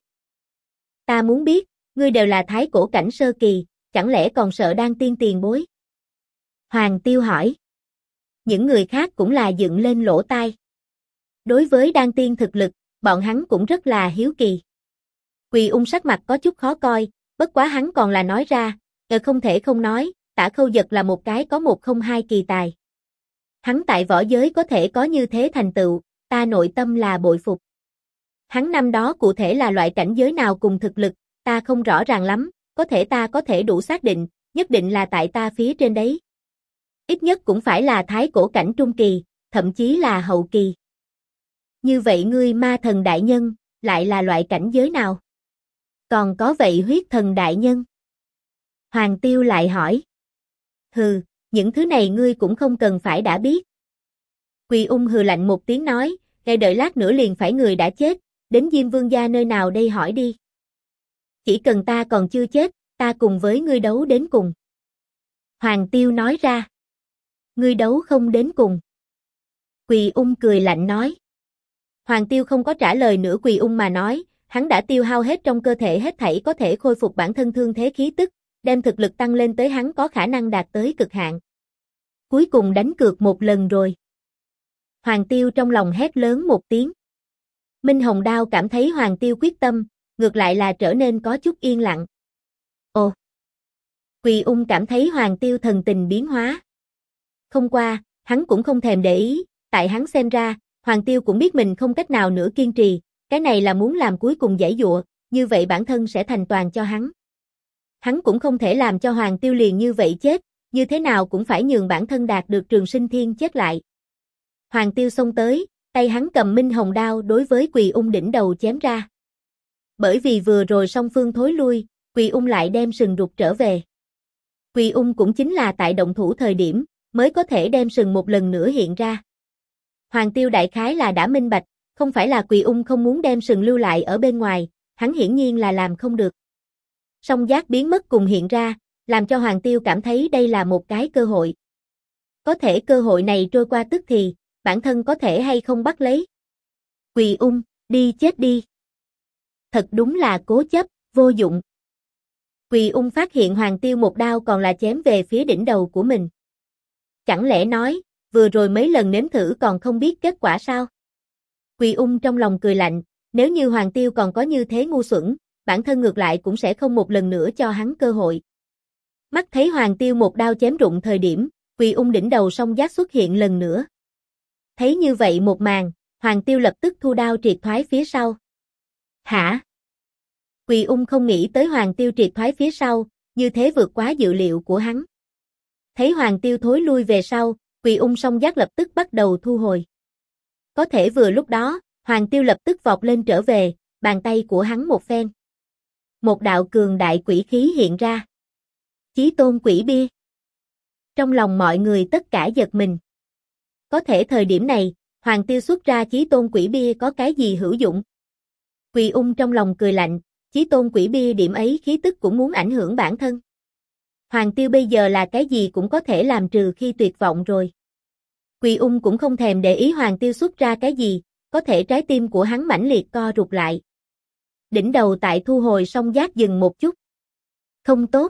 Ta muốn biết, ngươi đều là thái cổ cảnh sơ kỳ, chẳng lẽ còn sợ đan tiên tiền bối? Hoàng Tiêu hỏi. Những người khác cũng là dựng lên lỗ tai. Đối với đan tiên thực lực, bọn hắn cũng rất là hiếu kỳ. Quỳ Ung sắc mặt có chút khó coi, bất quá hắn còn là nói ra, không thể không nói, Tả Khâu Dật là một cái có 102 kỳ tài. Hắn tại võ giới có thể có như thế thành tựu, ta nội tâm là bội phục. Hắn năm đó cụ thể là loại cảnh giới nào cùng thực lực, ta không rõ ràng lắm, có thể ta có thể đủ xác định, nhất định là tại ta phía trên đấy. Ít nhất cũng phải là thái cổ cảnh trung kỳ, thậm chí là hậu kỳ. Như vậy ngươi ma thần đại nhân, lại là loại cảnh giới nào? Còn có vậy huyết thần đại nhân? Hoàng Tiêu lại hỏi. Hừ, những thứ này ngươi cũng không cần phải đã biết. Quỳ ung hừ lạnh một tiếng nói, ngay đợi lát nữa liền phải người đã chết, đến Diêm Vương gia nơi nào đây hỏi đi. Chỉ cần ta còn chưa chết, ta cùng với ngươi đấu đến cùng. Hoàng Tiêu nói ra. Ngươi đấu không đến cùng. Quỳ ung cười lạnh nói. Hoàng Tiêu không có trả lời nữa Quỳ ung mà nói, hắn đã tiêu hao hết trong cơ thể hết thảy có thể khôi phục bản thân thương thế khí tức, đem thực lực tăng lên tới hắn có khả năng đạt tới cực hạn. Cuối cùng đánh cược một lần rồi. Hoàng Tiêu trong lòng hét lớn một tiếng. Minh Hồng Đao cảm thấy Hoàng Tiêu quyết tâm, ngược lại là trở nên có chút yên lặng. Ồ! Quỳ ung cảm thấy Hoàng Tiêu thần tình biến hóa. Không qua, hắn cũng không thèm để ý, tại hắn xem ra, Hoàng Tiêu cũng biết mình không cách nào nữa kiên trì, cái này là muốn làm cuối cùng giãy giụa, như vậy bản thân sẽ thành toàn cho hắn. Hắn cũng không thể làm cho Hoàng Tiêu liền như vậy chết, như thế nào cũng phải nhường bản thân đạt được Trường Sinh Thiên chết lại. Hoàng Tiêu xông tới, tay hắn cầm Minh Hồng Đao đối với Quỳ ung đỉnh đầu chém ra. Bởi vì vừa rồi song phương thối lui, Quỳ ung lại đem sừng rụt trở về. Quỳ ung cũng chính là tại động thủ thời điểm, mới có thể đem sừng một lần nữa hiện ra. Hoàng Tiêu đại khái là đã minh bạch, không phải là Quỳ ung không muốn đem sừng lưu lại ở bên ngoài, hắn hiển nhiên là làm không được. Song giác biến mất cùng hiện ra, làm cho Hoàng Tiêu cảm thấy đây là một cái cơ hội. Có thể cơ hội này trôi qua tức thì, bản thân có thể hay không bắt lấy. Quỳ ung, đi chết đi. Thật đúng là cố chấp, vô dụng. Quỳ ung phát hiện Hoàng Tiêu một đao còn là chém về phía đỉnh đầu của mình. Chẳng lẽ nói, vừa rồi mấy lần nếm thử còn không biết kết quả sao? Quỳ ung trong lòng cười lạnh, nếu như Hoàng Tiêu còn có như thế ngu xuẩn, bản thân ngược lại cũng sẽ không một lần nữa cho hắn cơ hội. Mắt thấy Hoàng Tiêu một đao chém rụng thời điểm, Quỳ ung đỉnh đầu song giác xuất hiện lần nữa. Thấy như vậy một màn, Hoàng Tiêu lập tức thu đao triệt thoái phía sau. Hả? Quỳ ung không nghĩ tới Hoàng Tiêu triệt thoái phía sau, như thế vượt quá dự liệu của hắn. Thấy Hoàng Tiêu thối lui về sau, Quỳ ung song giác lập tức bắt đầu thu hồi. Có thể vừa lúc đó, Hoàng Tiêu lập tức vọt lên trở về, bàn tay của hắn một phen. Một đạo cường đại quỷ khí hiện ra. Chí tôn quỷ bia. Trong lòng mọi người tất cả giật mình. Có thể thời điểm này, Hoàng Tiêu xuất ra chí tôn quỷ bia có cái gì hữu dụng? Quỳ ung trong lòng cười lạnh, chí tôn quỷ bia điểm ấy khí tức cũng muốn ảnh hưởng bản thân. Hoàng Tiêu bây giờ là cái gì cũng có thể làm trừ khi tuyệt vọng rồi. Quỳ ung cũng không thèm để ý Hoàng Tiêu xuất ra cái gì, có thể trái tim của hắn mãnh liệt co rụt lại. Đỉnh đầu tại thu hồi song giác dừng một chút. Không tốt.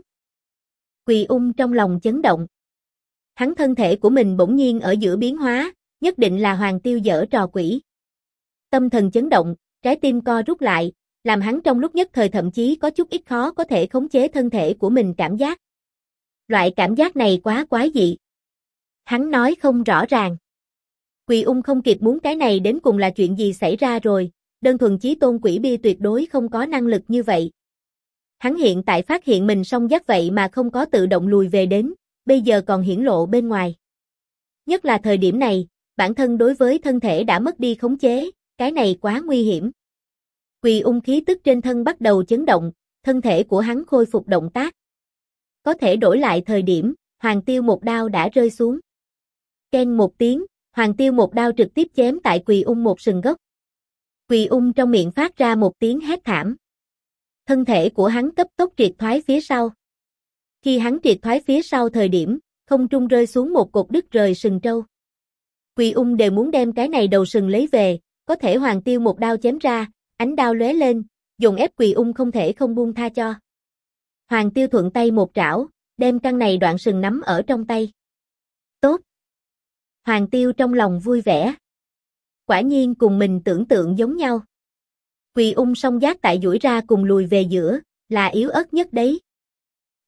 Quỳ ung trong lòng chấn động. Hắn thân thể của mình bỗng nhiên ở giữa biến hóa, nhất định là Hoàng Tiêu giở trò quỷ. Tâm thần chấn động, trái tim co rút lại, làm hắn trong lúc nhất thời thậm chí có chút ít khó có thể khống chế thân thể của mình cảm giác. Loại cảm giác này quá quái dị. Hắn nói không rõ ràng. Quỳ ung không kịp muốn cái này đến cùng là chuyện gì xảy ra rồi, đơn thuần chí tôn quỷ bia tuyệt đối không có năng lực như vậy. Hắn hiện tại phát hiện mình song giác vậy mà không có tự động lùi về đến, bây giờ còn hiển lộ bên ngoài. Nhất là thời điểm này, bản thân đối với thân thể đã mất đi khống chế, cái này quá nguy hiểm. Quỳ ung khí tức trên thân bắt đầu chấn động, thân thể của hắn khôi phục động tác. Có thể đổi lại thời điểm, Hoàng Tiêu một đao đã rơi xuống. Keng một tiếng, Hoàng Tiêu một đao trực tiếp chém tại Quỳ ung một sừng gốc. Quỳ ung trong miệng phát ra một tiếng hét thảm. Thân thể của hắn cấp tốc triệt thoái phía sau. Khi hắn triệt thoái phía sau thời điểm, không trung rơi xuống một cột đứt rời sừng trâu. Quỳ ung đều muốn đem cái này đầu sừng lấy về, có thể Hoàng Tiêu một đao chém ra, ánh đao lóe lên, dồn ép Quỳ ung không thể không buông tha cho. Hoàng Tiêu thuận tay một trảo, đem căn này đoạn sừng nắm ở trong tay. Tốt! Hoàng Tiêu trong lòng vui vẻ. Quả nhiên cùng mình tưởng tượng giống nhau. Quỳ ung song giác tại duỗi ra cùng lùi về giữa, là yếu ớt nhất đấy.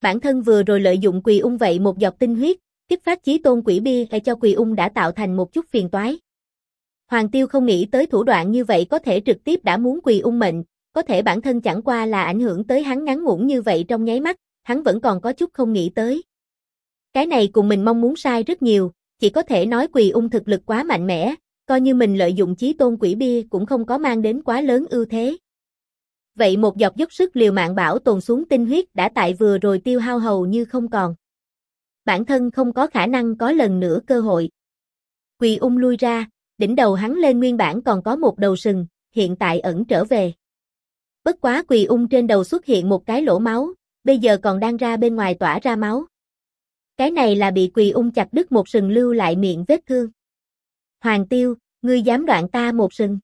Bản thân vừa rồi lợi dụng Quỳ Ung vậy một giọt tinh huyết, kích phát chí tôn quỷ bia để cho Quỳ Ung đã tạo thành một chút phiền toái. Hoàng Tiêu không nghĩ tới thủ đoạn như vậy có thể trực tiếp đã muốn Quỳ Ung mệnh, có thể bản thân chẳng qua là ảnh hưởng tới hắn ngắn ngủn như vậy trong nháy mắt, hắn vẫn còn có chút không nghĩ tới. Cái này cùng mình mong muốn sai rất nhiều, chỉ có thể nói Quỳ Ung thực lực quá mạnh mẽ, coi như mình lợi dụng chí tôn quỷ bia cũng không có mang đến quá lớn ưu thế. Vậy một giọt dốc sức liều mạng bảo tồn xuống tinh huyết đã tại vừa rồi tiêu hao hầu như không còn. Bản thân không có khả năng có lần nữa cơ hội. Quỳ Ung lui ra, đỉnh đầu hắn lên nguyên bản còn có một đầu sừng, hiện tại ẩn trở về. Bất quá Quỳ Ung trên đầu xuất hiện một cái lỗ máu, bây giờ còn đang ra bên ngoài tỏa ra máu. Cái này là bị Quỳ Ung chặt đứt một sừng lưu lại miệng vết thương. Hoàng Tiêu, ngươi dám đoạn ta một sừng.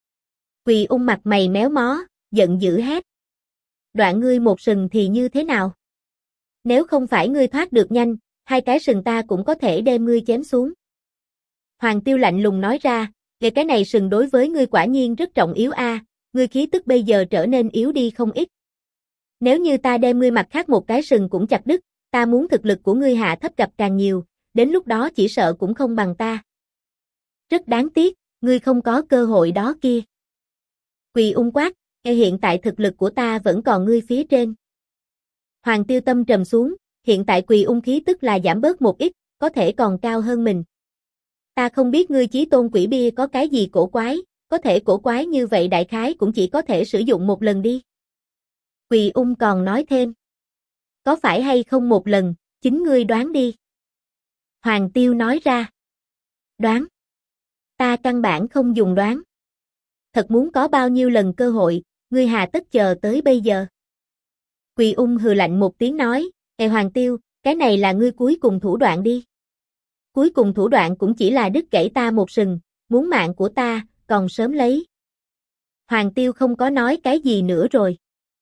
Quỳ Ung mặt mày méo mó, giận dữ hét. Đoạn ngươi một sừng thì như thế nào? Nếu không phải ngươi thoát được nhanh, hai cái sừng ta cũng có thể đem ngươi chém xuống. Hoàng Tiêu lạnh lùng nói ra, cái này sừng đối với ngươi quả nhiên rất trọng yếu a, ngươi khí tức bây giờ trở nên yếu đi không ít. Nếu như ta đem ngươi mặt khác một cái sừng cũng chặt đứt, ta muốn thực lực của ngươi hạ thấp gặp càng nhiều, đến lúc đó chỉ sợ cũng không bằng ta. Rất đáng tiếc, ngươi không có cơ hội đó kia. Quỳ Ung quát, hiện tại thực lực của ta vẫn còn ngươi phía trên. Hoàng Tiêu tâm trầm xuống, hiện tại Quỳ Ung khí tức là giảm bớt một ít, có thể còn cao hơn mình. Ta không biết ngươi chí tôn quỷ bia có cái gì cổ quái, có thể cổ quái như vậy đại khái cũng chỉ có thể sử dụng một lần đi. Quỳ Ung còn nói thêm. Có phải hay không một lần, chính ngươi đoán đi. Hoàng Tiêu nói ra. Đoán. Ta căn bản không dùng đoán. Thật muốn có bao nhiêu lần cơ hội, ngươi hà tất chờ tới bây giờ. Quỳ Ung hừ lạnh một tiếng nói, Hoàng Tiêu, cái này là ngươi cuối cùng thủ đoạn đi. Cuối cùng thủ đoạn cũng chỉ là đứt gãy ta một sừng, muốn mạng của ta, còn sớm lấy. Hoàng Tiêu không có nói cái gì nữa rồi.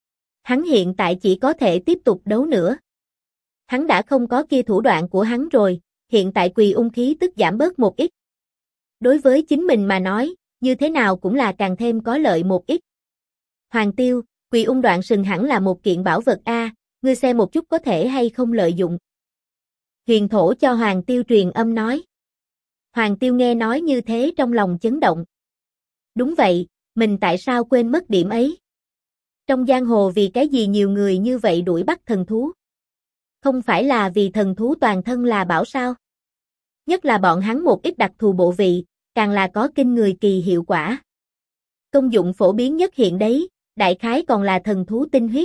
Hắn hiện tại chỉ có thể tiếp tục đấu nữa. Hắn đã không có kia thủ đoạn của hắn rồi, hiện tại Quỳ Ung khí tức giảm bớt một ít. Đối với chính mình mà nói, như thế nào cũng là càng thêm có lợi một ít. Hoàng Tiêu, Quỳ Ung đoạn sừng hẳn là một kiện bảo vật a, ngươi xem một chút có thể hay không lợi dụng. Huyền Thổ cho Hoàng Tiêu truyền âm nói. Hoàng Tiêu nghe nói như thế trong lòng chấn động. Đúng vậy, mình tại sao quên mất điểm ấy? Trong giang hồ vì cái gì nhiều người như vậy đuổi bắt thần thú? Không phải là vì thần thú toàn thân là bảo sao? Nhất là bọn hắn một ít đặc thù bộ vị, càng là có kinh người kỳ hiệu quả. Công dụng phổ biến nhất hiện đấy, đại khái còn là thần thú tinh huyết.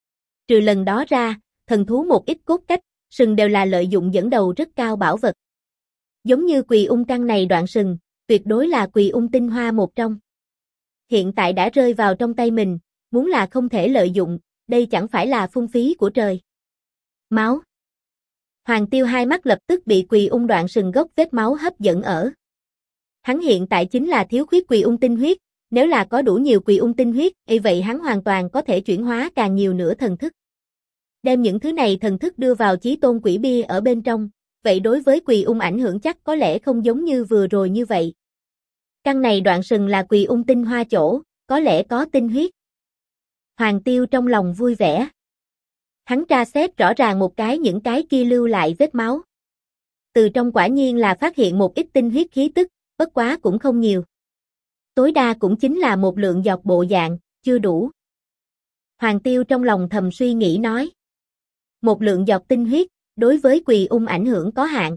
Trừ lần đó ra, thần thú một ít cốt cách, sừng đều là lợi dụng dẫn đầu rất cao bảo vật. Giống như Quỳ Ung căn này đoạn sừng, tuyệt đối là Quỳ Ung tinh hoa một trong. Hiện tại đã rơi vào trong tay mình, muốn là không thể lợi dụng, đây chẳng phải là phung phí của trời. Máu. Hoàng Tiêu hai mắt lập tức bị Quỳ Ung đoạn sừng gốc vết máu hấp dẫn ở. Hắn hiện tại chính là thiếu khuyết Quỳ Ung tinh huyết, nếu là có đủ nhiều Quỳ Ung tinh huyết, vậy hắn hoàn toàn có thể chuyển hóa càng nhiều nữa thần thức. Đem những thứ này thần thức đưa vào chí tôn quỷ bia ở bên trong, vậy đối với Quỳ Ung ảnh hưởng chắc có lẽ không giống như vừa rồi như vậy. Căn này đoạn sừng là Quỳ Ung tinh hoa chỗ, có lẽ có tinh huyết. Hoàng Tiêu trong lòng vui vẻ. Hắn tra xét rõ ràng một cái những cái kia lưu lại vết máu. Từ trong quả nhiên là phát hiện một ít tinh huyết khí tức, bất quá cũng không nhiều. Tối đa cũng chính là một lượng giọt bộ dạng, chưa đủ. Hoàng Tiêu trong lòng thầm suy nghĩ nói. Một lượng giọt tinh huyết, đối với Quỳ Ung ảnh hưởng có hạn.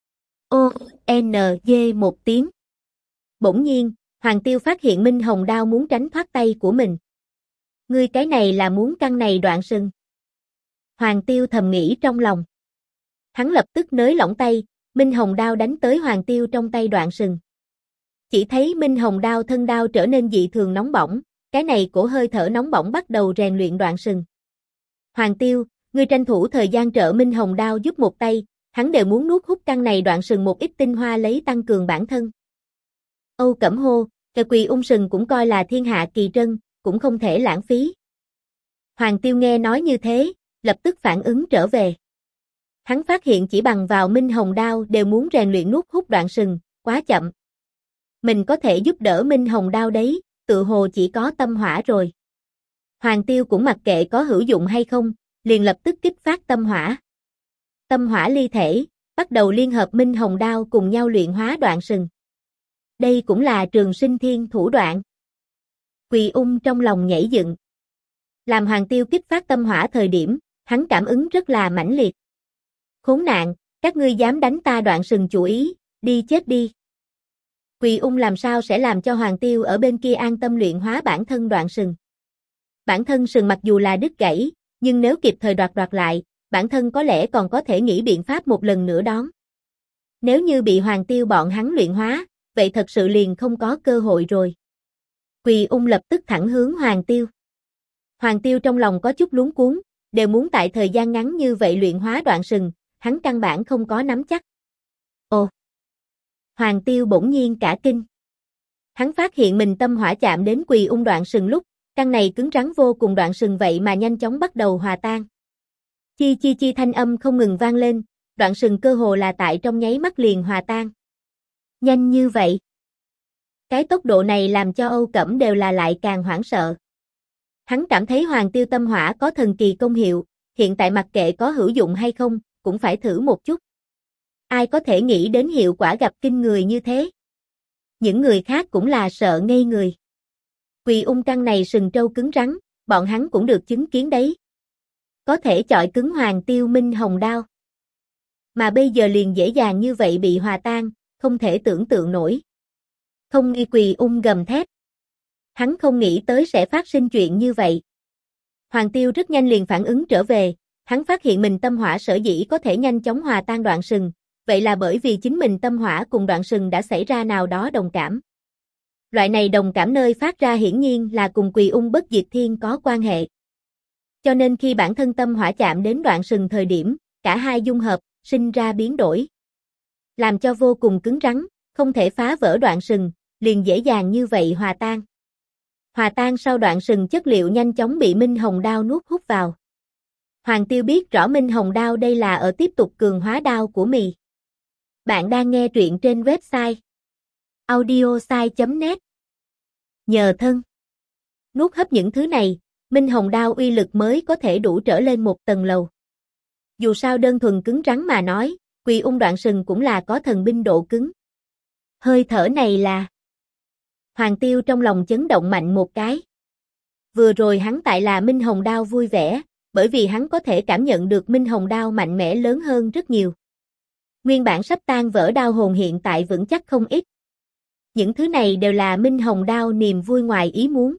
O-N-G một tiếng. Bỗng nhiên, Hoàng Tiêu phát hiện Minh Hồng đao muốn tránh thoát tay của mình. Ngươi cái này là muốn căn này đoạn sừng. Hoàng Tiêu thầm nghĩ trong lòng. Hắn lập tức nới lỏng tay, Minh Hồng đao đánh tới Hoàng Tiêu trong tay đoạn sừng. Chỉ thấy Minh Hồng đao thân đao trở nên dị thường nóng bỏng, cái này cổ hơi thở nóng bỏng bắt đầu rèn luyện đoạn sừng. Hoàng Tiêu, ngươi tranh thủ thời gian trợ Minh Hồng đao giúp một tay, hắn đều muốn nuốt hút căn này đoạn sừng một ít tinh hoa lấy tăng cường bản thân. Âu Cẩm hô, cái Quỳ Ung sừng cũng coi là thiên hạ kỳ trân, cũng không thể lãng phí. Hoàng Tiêu nghe nói như thế, lập tức phản ứng trở về. Hắn phát hiện chỉ bằng vào Minh Hồng đao đều muốn rèn luyện nuốt hút đoạn sừng, quá chậm. Mình có thể giúp đỡ Minh Hồng đao đấy, tự hồ chỉ có tâm hỏa rồi. Hoàng Tiêu cũng mặc kệ có hữu dụng hay không, liền lập tức kích phát tâm hỏa. Tâm hỏa ly thể, bắt đầu liên hợp Minh Hồng Đao cùng nhau luyện hóa đoạn sừng. Đây cũng là Trường Sinh Thiên thủ đoạn. Quỳ Ung trong lòng nhảy dựng. Làm Hoàng Tiêu kích phát tâm hỏa thời điểm, hắn cảm ứng rất là mãnh liệt. Khốn nạn, các ngươi dám đánh ta đoạn sừng chủ ý, đi chết đi. Quỳ Ung làm sao sẽ làm cho Hoàng Tiêu ở bên kia an tâm luyện hóa bản thân đoạn sừng. Bản thân sừng mặc dù là đứt gãy, nhưng nếu kịp thời đoạt lại, bản thân có lẽ còn có thể nghĩ biện pháp một lần nữa đón. Nếu như bị Hoàng Tiêu bọn hắn luyện hóa, vậy thật sự liền không có cơ hội rồi. Quỳ Ung lập tức thẳng hướng Hoàng Tiêu. Hoàng Tiêu trong lòng có chút luống cuống, đều muốn tại thời gian ngắn như vậy luyện hóa đoạn sừng, hắn căn bản không có nắm chắc. Ồ! Hoàng Tiêu bỗng nhiên cả kinh. Hắn phát hiện mình tâm hỏa chạm đến Quỳ Ung đoạn sừng lúc, căn này cứng rắn vô cùng đoạn sừng vậy mà nhanh chóng bắt đầu hòa tan. Chi chi chi thanh âm không ngừng vang lên, đoạn sừng cơ hồ là tại trong nháy mắt liền hòa tan. Nhanh như vậy. Cái tốc độ này làm cho Âu Cẩm đều là lại càng hoảng sợ. Hắn cảm thấy Hoàng Tiêu tâm hỏa có thần kỳ công hiệu, hiện tại mặc kệ có hữu dụng hay không, cũng phải thử một chút. Ai có thể nghĩ đến hiệu quả gặp kinh người như thế? Những người khác cũng là sợ ngây người. Quỳ Ung căn này sừng trâu cứng rắn, bọn hắn cũng được chứng kiến đấy. Có thể chọi cứng Hoàng Tiêu Minh Hồng Đao. Mà bây giờ liền dễ dàng như vậy bị hòa tan, không thể tưởng tượng nổi. Không nghi Quỳ Ung gầm thét. Hắn không nghĩ tới sẽ phát sinh chuyện như vậy. Hoàng Tiêu rất nhanh liền phản ứng trở về, hắn phát hiện mình tâm hỏa sở dĩ có thể nhanh chóng hòa tan đoạn sừng, vậy là bởi vì chính mình tâm hỏa cùng đoạn sừng đã xảy ra nào đó đồng cảm. Loại này đồng cảm nơi phát ra hiển nhiên là cùng Quỳ Ung Bất Diệt Thiên có quan hệ. Cho nên khi bản thân tâm hỏa chạm đến đoạn sừng thời điểm, cả hai dung hợp, sinh ra biến đổi. Làm cho vô cùng cứng rắn, không thể phá vỡ đoạn sừng, liền dễ dàng như vậy hòa tan. Hòa tan sau đoạn sừng chất liệu nhanh chóng bị Minh Hồng Đao nuốt hút vào. Hoàng Tiêu biết rõ Minh Hồng Đao đây là ở tiếp tục cường hóa đao của mì. Bạn đang nghe truyện trên website audiosai.net. Nhờ thân nuốt hấp những thứ này, Minh Hồng Đao uy lực mới có thể đủ trở lên một tầng lầu. Dù sao đơn thuần cứng rắn mà nói, Quỳ Ung đoạn sừng cũng là có thần binh độ cứng. Hơi thở này là... Hoàng Tiêu trong lòng chấn động mạnh một cái. Vừa rồi hắn tại là Minh Hồng Đao vui vẻ, bởi vì hắn có thể cảm nhận được Minh Hồng Đao mạnh mẽ lớn hơn rất nhiều. Nguyên bản sắp tan vỡ đao hồn hiện tại vững chắc không ít. Những thứ này đều là Minh Hồng Đao niềm vui ngoài ý muốn.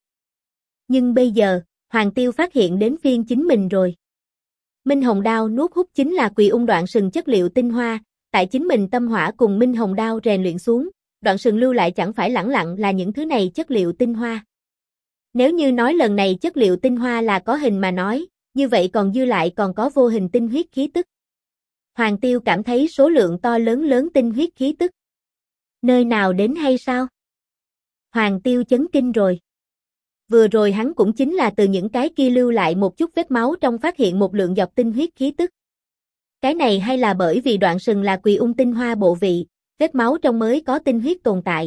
Nhưng bây giờ, Hoàng Tiêu phát hiện đến phiên chính mình rồi. Minh Hồng Đao nuốt hút chính là Quỳ Ung đoạn sừng chất liệu tinh hoa, tại chính mình tâm hỏa cùng Minh Hồng Đao rèn luyện xuống, đoạn sừng lưu lại chẳng phải lẳng lặng là những thứ này chất liệu tinh hoa. Nếu như nói lần này chất liệu tinh hoa là có hình mà nói, như vậy còn dư lại còn có vô hình tinh huyết khí tức. Hoàng Tiêu cảm thấy số lượng to lớn tinh huyết khí tức. Nơi nào đến hay sao? Hoàng Tiêu chấn kinh rồi. Vừa rồi hắn cũng chính là từ những cái kia lưu lại một chút vết máu trong phát hiện một lượng giọt tinh huyết khí tức. Cái này hay là bởi vì đoạn sừng là Quỳ Ung tinh hoa bộ vị, vết máu trong mới có tinh huyết tồn tại.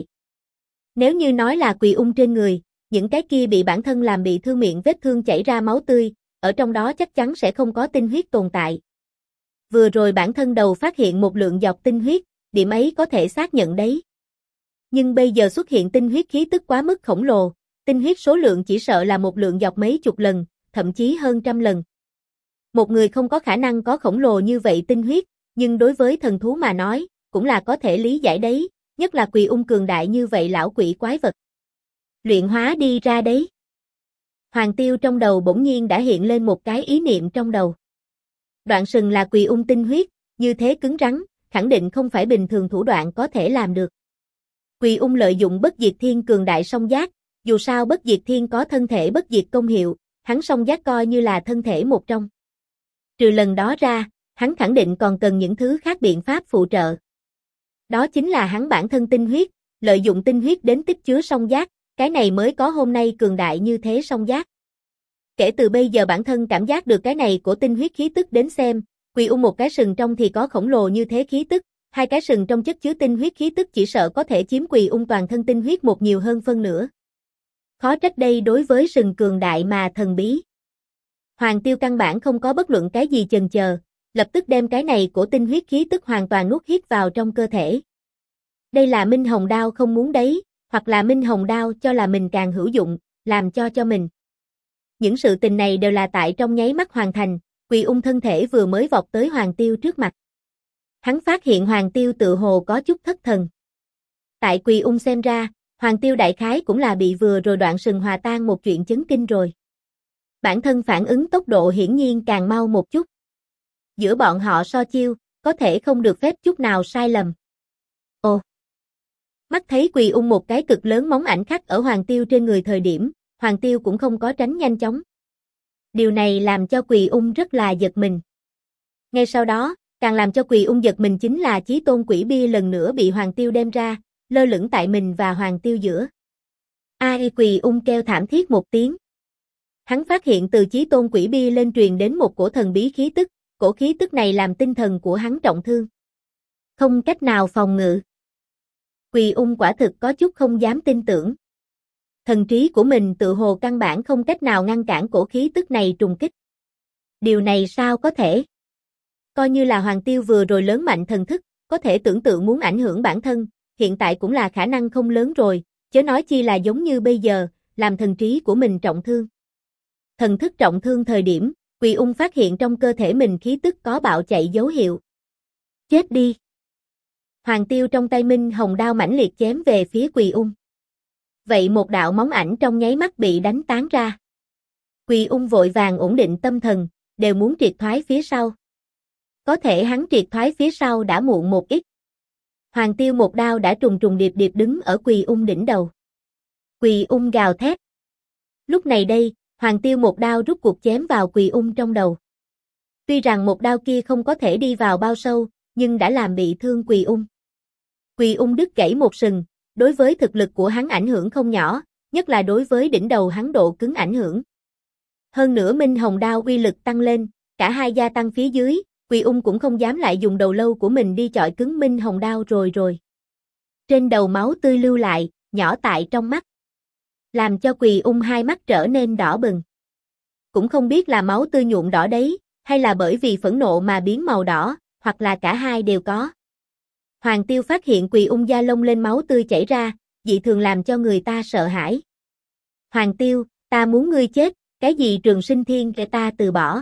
Nếu như nói là Quỳ Ung trên người, những cái kia bị bản thân làm bị thương miệng vết thương chảy ra máu tươi, ở trong đó chắc chắn sẽ không có tinh huyết tồn tại. Vừa rồi bản thân đầu phát hiện một lượng giọt tinh huyết, điểm ấy có thể xác nhận đấy. Nhưng bây giờ xuất hiện tinh huyết khí tức quá mức khổng lồ, tinh huyết số lượng chỉ sợ là một lượng giọt mấy chục lần, thậm chí hơn trăm lần. Một người không có khả năng có khổng lồ như vậy tinh huyết, nhưng đối với thần thú mà nói, cũng là có thể lý giải đấy, nhất là Quỳ Ung cường đại như vậy lão quỷ quái vật. Luyện hóa đi ra đấy. Hoàng Tiêu trong đầu bỗng nhiên đã hiện lên một cái ý niệm trong đầu. Đoạn sừng là Quỳ Ung tinh huyết, như thế cứng rắn, khẳng định không phải bình thường thủ đoạn có thể làm được. Quỳ Ung lợi dụng Bất Diệt Thiên cường đại song giác, dù sao Bất Diệt Thiên có thân thể bất diệt công hiệu, hắn song giác coi như là thân thể một trong. Trừ lần đó ra, hắn khẳng định còn cần những thứ khác biện pháp phụ trợ. Đó chính là hắn bản thân tinh huyết, lợi dụng tinh huyết đến tích chứa song giác, cái này mới có hôm nay cường đại như thế song giác. Kể từ bây giờ bản thân cảm giác được cái này của tinh huyết khí tức đến xem, Quỳ Ung một cái sừng trong thì có khổng lồ như thế khí tức, hai cái sừng trong chất chứa tinh huyết khí tức chỉ sợ có thể chiếm Quỳ Ung toàn thân tinh huyết một nhiều hơn phân nửa. Khó trách đây đối với sừng cường đại mà thần bí. Hoàng Tiêu căn bản không có bất luận cái gì chần chờ, lập tức đem cái này của tinh huyết khí tức hoàn toàn nuốt hít vào trong cơ thể. Đây là Minh Hồng Đao không muốn đấy, hoặc là Minh Hồng Đao cho là mình càng hữu dụng, làm cho mình. Những sự tình này đều là tại trong nháy mắt hoàn thành, Quỳ Ung thân thể vừa mới vọt tới Hoàng Tiêu trước mặt. Hắn phát hiện Hoàng Tiêu tự hồ có chút thất thần. Tại Quỳ Ung xem ra, Hoàng Tiêu đại khái cũng là bị vừa rồi đoạn sừng hòa tan một chuyện chấn kinh rồi. Bản thân phản ứng tốc độ hiển nhiên càng mau một chút. Giữa bọn họ so chiêu, có thể không được phép chút nào sai lầm. Ồ! Mắt thấy Quỳ Ung một cái cực lớn móng ảnh khắc ở Hoàng Tiêu trên người thời điểm, Hoàng Tiêu cũng không có tránh nhanh chóng. Điều này làm cho Quỳ Ung rất là giật mình. Ngay sau đó, càng làm cho Quỳ Ung giật mình chính là Chí Tôn Quỷ Bia lần nữa bị Hoàng Tiêu đem ra, lơ lửng tại mình và Hoàng Tiêu giữa. Quỳ Ung kêu thảm thiết một tiếng. Hắn phát hiện từ Chí Tôn Quỷ Bia lên truyền đến một cổ thần bí khí tức, cổ khí tức này làm tinh thần của hắn trọng thương. Không cách nào phòng ngự. Quỳ Ung quả thực có chút không dám tin tưởng. Thần trí của mình tự hồ căn bản không cách nào ngăn cản cổ khí tức này trùng kích. Điều này sao có thể? Coi như là Hoàng Tiêu vừa rồi lớn mạnh thần thức, có thể tưởng tượng muốn ảnh hưởng bản thân, hiện tại cũng là khả năng không lớn rồi, chớ nói chi là giống như bây giờ, làm thần trí của mình trọng thương. Thần thức trọng thương thời điểm, Quỳ Ung phát hiện trong cơ thể mình khí tức có bạo chạy dấu hiệu. Chết đi! Hoàng Tiêu trong tay Minh Hồng Đao mãnh liệt chém về phía Quỳ Ung. Vậy một đạo móng ảnh trong nháy mắt bị đánh tán ra. Quỳ Ung vội vàng ổn định tâm thần, đều muốn triệt thoái phía sau. Có thể hắn triệt thoái phía sau đã muộn một ít. Hoàng Tiêu một đao đã trùng trùng điệp điệp đứng ở Quỳ Ung đỉnh đầu. Quỳ Ung gào thét. Lúc này đây, Hoàng Tiêu một đao rút cuộc chém vào Quỳ Ung trong đầu. Tuy rằng một đao kia không có thể đi vào bao sâu, nhưng đã làm bị thương Quỳ Ung. Quỳ Ung đứt gãy một sừng, đối với thực lực của hắn ảnh hưởng không nhỏ, nhất là đối với đỉnh đầu hắn độ cứng ảnh hưởng. Hơn nữa Minh Hồng Đao uy lực tăng lên, cả hai gia tăng phía dưới, Quỳ Ung cũng không dám lại dùng đầu lâu của mình đi chọi cứng Minh Hồng Đao rồi. Trên đầu máu tươi lưu lại, nhỏ tại trong mắt. Làm cho Quỳ Ung hai mắt trở nên đỏ bừng. Cũng không biết là máu tươi nhuộm đỏ đấy, hay là bởi vì phẫn nộ mà biến màu đỏ, hoặc là cả hai đều có. Hoàng Tiêu phát hiện Quỳ Ung da lông lên máu tươi chảy ra, dị thường làm cho người ta sợ hãi. Hoàng Tiêu, ta muốn ngươi chết, cái gì Trường Sinh Thiên để ta từ bỏ.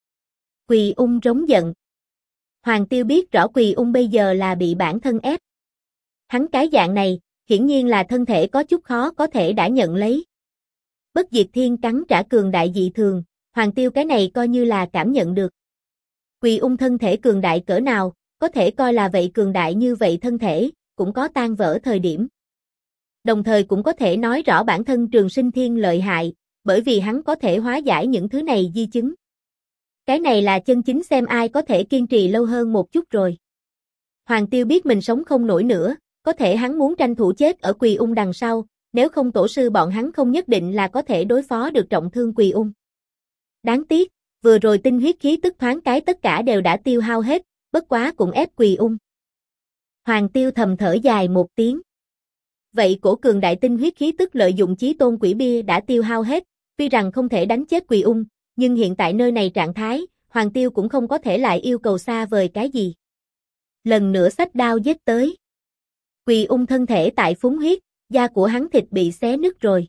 Quỳ Ung rống giận. Hoàng Tiêu biết rõ Quỳ Ung bây giờ là bị bản thân ép. Hắn cái dạng này, hiển nhiên là thân thể có chút khó có thể đã nhận lấy. Bất diệt thiên cắn trả cường đại dị thường, Hoàng Tiêu cái này coi như là cảm nhận được. Quỳ Ung thân thể cường đại cỡ nào, có thể coi là vậy cường đại như vậy thân thể, cũng có tan vỡ thời điểm. Đồng thời cũng có thể nói rõ bản thân Trường Sinh Thiên lợi hại, bởi vì hắn có thể hóa giải những thứ này di chứng. Cái này là chân chính xem ai có thể kiên trì lâu hơn một chút rồi. Hoàng Tiêu biết mình sống không nổi nữa, có thể hắn muốn tranh thủ chết ở Quỳ Ung đằng sau, nếu không tổ sư bọn hắn không nhất định là có thể đối phó được trọng thương Quỳ Ung. Đáng tiếc, vừa rồi tinh huyết khí tức thoáng cái tất cả đều đã tiêu hao hết, bất quá cũng ép Quỳ Ung. Hoàng Tiêu thầm thở dài một tiếng. Vậy cổ cường đại tinh huyết khí tức lợi dụng Chí Tôn Quỷ Bia đã tiêu hao hết, tuy rằng không thể đánh chết Quỳ Ung, nhưng hiện tại nơi này trạng thái, Hoàng Tiêu cũng không có thể lại yêu cầu xa vời cái gì. Lần nữa xách đao giết tới. Quỳ Ung thân thể tại phúng huyết, da của hắn thịt bị xé nứt rồi.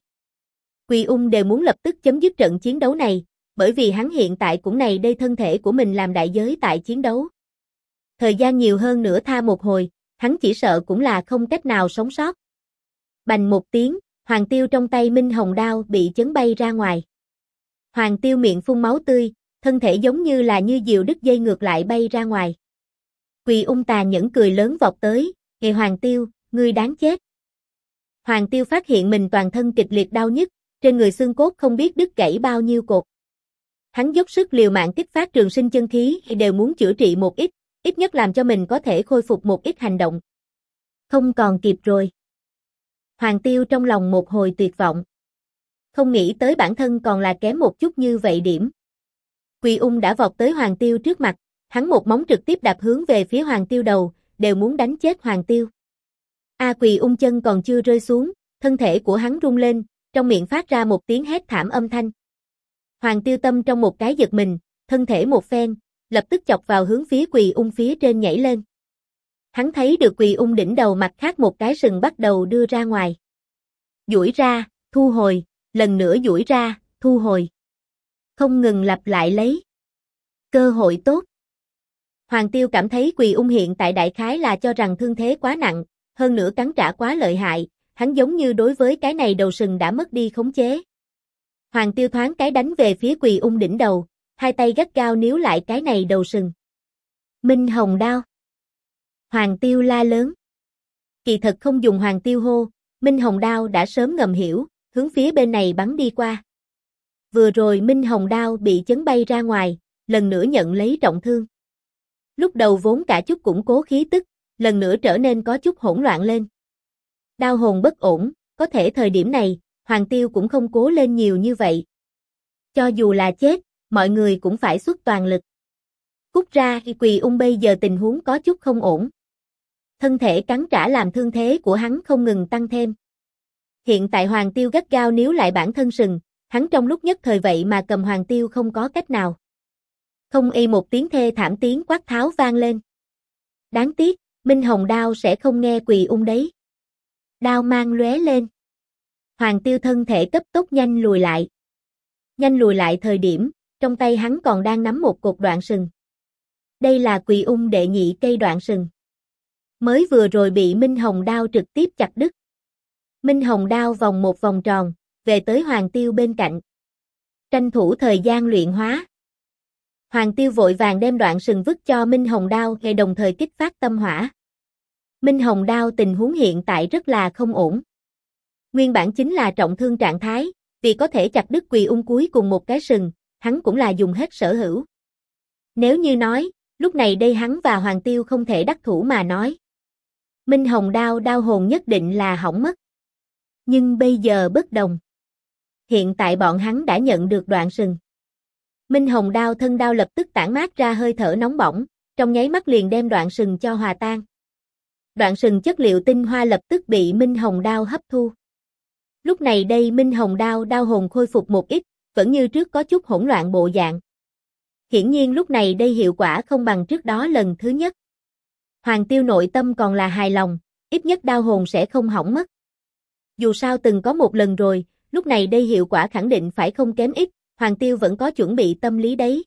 Quỳ Ung đều muốn lập tức chấm dứt trận chiến đấu này, bởi vì hắn hiện tại cũng này đây thân thể của mình làm đại giới tại chiến đấu. Thời gian nhiều hơn nữa tha một hồi, hắn chỉ sợ cũng là không cách nào sống sót. Bành một tiếng, Hoàng Tiêu trong tay Minh Hồng Đao bị chấn bay ra ngoài. Hoàng Tiêu miệng phun máu tươi, thân thể giống như là như diều đứt dây ngược lại bay ra ngoài. Quỳ Ung tà nhẫn cười lớn vọt tới, "Ê Hoàng Tiêu, ngươi đáng chết." Hoàng Tiêu phát hiện mình toàn thân kịch liệt đau nhức, trên người xương cốt không biết đứt gãy bao nhiêu cột. Hắn dốc sức liều mạng kích phát trường sinh chân khí đều muốn chữa trị một ít nhất làm cho mình có thể khôi phục một ít hành động. Không còn kịp rồi. Hoàng Tiêu trong lòng một hồi tuyệt vọng. Không nghĩ tới bản thân còn là kém một chút như vậy điểm. Quỳ Ung đã vọt tới Hoàng Tiêu trước mặt, hắn một móng trực tiếp đạp hướng về phía Hoàng Tiêu đầu, đều muốn đánh chết Hoàng Tiêu. Quỳ Ung chân còn chưa rơi xuống, thân thể của hắn rung lên, trong miệng phát ra một tiếng hét thảm âm thanh. Hoàng Tiêu Tâm trong một cái giật mình, thân thể một phen, lập tức chọc vào hướng phía Quỳ Ung phía trên nhảy lên. Hắn thấy được Quỳ Ung đỉnh đầu mặt khác một cái sừng bắt đầu đưa ra ngoài. Duỗi ra, thu hồi, lần nữa duỗi ra, thu hồi. Không ngừng lặp lại lấy. Cơ hội tốt. Hoàng Tiêu cảm thấy Quỳ Ung hiện tại đại khái là cho rằng thương thế quá nặng, hơn nữa cắn trả quá lợi hại, hắn giống như đối với cái này đầu sừng đã mất đi khống chế. Hoàng Tiêu thoáng cái đánh về phía Quỳ Ung đỉnh đầu, hai tay gắt gao níu lại cái này đầu sừng. Minh Hồng đao. Hoàng Tiêu la lớn. Kỳ thật không dùng Hoàng Tiêu hô, Minh Hồng đao đã sớm ngầm hiểu, hướng phía bên này bắn đi qua. Vừa rồi Minh Hồng đao bị chấn bay ra ngoài, lần nữa nhận lấy trọng thương. Lúc đầu vốn cả chút củng cố khí tức, lần nữa trở nên có chút hỗn loạn lên. Đao hồn bất ổn, có thể thời điểm này, Hoàng Tiêu cũng không cố lên nhiều như vậy. Cho dù là chết, mọi người cũng phải xuất toàn lực. Cút ra, Quỳ Ung bây giờ tình huống có chút không ổn. Thân thể cắn trả làm thương thế của hắn không ngừng tăng thêm. Hiện tại Hoàng Tiêu gắt gao níu lại bản thân sừng, hắn trong lúc nhất thời vậy mà cầm Hoàng Tiêu không có cách nào. Không y một tiếng thê thảm tiếng quát tháo vang lên. Đáng tiếc, Minh Hồng đao sẽ không nghe Quỳ Ung đấy. Đao mang lóe lên. Hoàng Tiêu thân thể cấp tốc nhanh lùi lại. Nhanh lùi lại thời điểm, trong tay hắn còn đang nắm một cột đoạn sừng. Đây là Quỳ Ung đệ nhị cây đoạn sừng. Mới vừa rồi bị Minh Hồng đao trực tiếp chặt đứt. Minh Hồng đao vòng một vòng tròn, về tới Hoàng Tiêu bên cạnh. Tranh thủ thời gian luyện hóa. Hoàng Tiêu vội vàng đem đoạn sừng vứt cho Minh Hồng đao, ngay đồng thời kích phát tâm hỏa. Minh Hồng đao tình huống hiện tại rất là không ổn. Nguyên bản chính là trọng thương trạng thái, vì có thể chặt đứt Quỳ Ung cuối cùng một cái sừng, hắn cũng là dùng hết sở hữu. Nếu như nói, lúc này đây hắn và Hoàng Tiêu không thể đắc thủ mà nói. Minh Hồng đao đao hồn nhất định là hỏng mất. Nhưng bây giờ bất đồng. Hiện tại bọn hắn đã nhận được đoạn sừng. Minh Hồng đao thân đao lập tức tản mát ra hơi thở nóng bỏng, trong nháy mắt liền đem đoạn sừng cho hòa tan. Đoạn sừng chất liệu tinh hoa lập tức bị Minh Hồng đao hấp thu. Lúc này đây Minh Hồng đao đao hồn khôi phục một ít, vẫn như trước có chút hỗn loạn bộ dạng. Hiển nhiên lúc này đây hiệu quả không bằng trước đó lần thứ nhất. Hoàng Tiêu nội tâm còn là hài lòng, ít nhất đao hồn sẽ không hỏng mất. Dù sao từng có một lần rồi, lúc này đây hiệu quả khẳng định phải không kém ít, Hoàng Tiêu vẫn có chuẩn bị tâm lý đấy.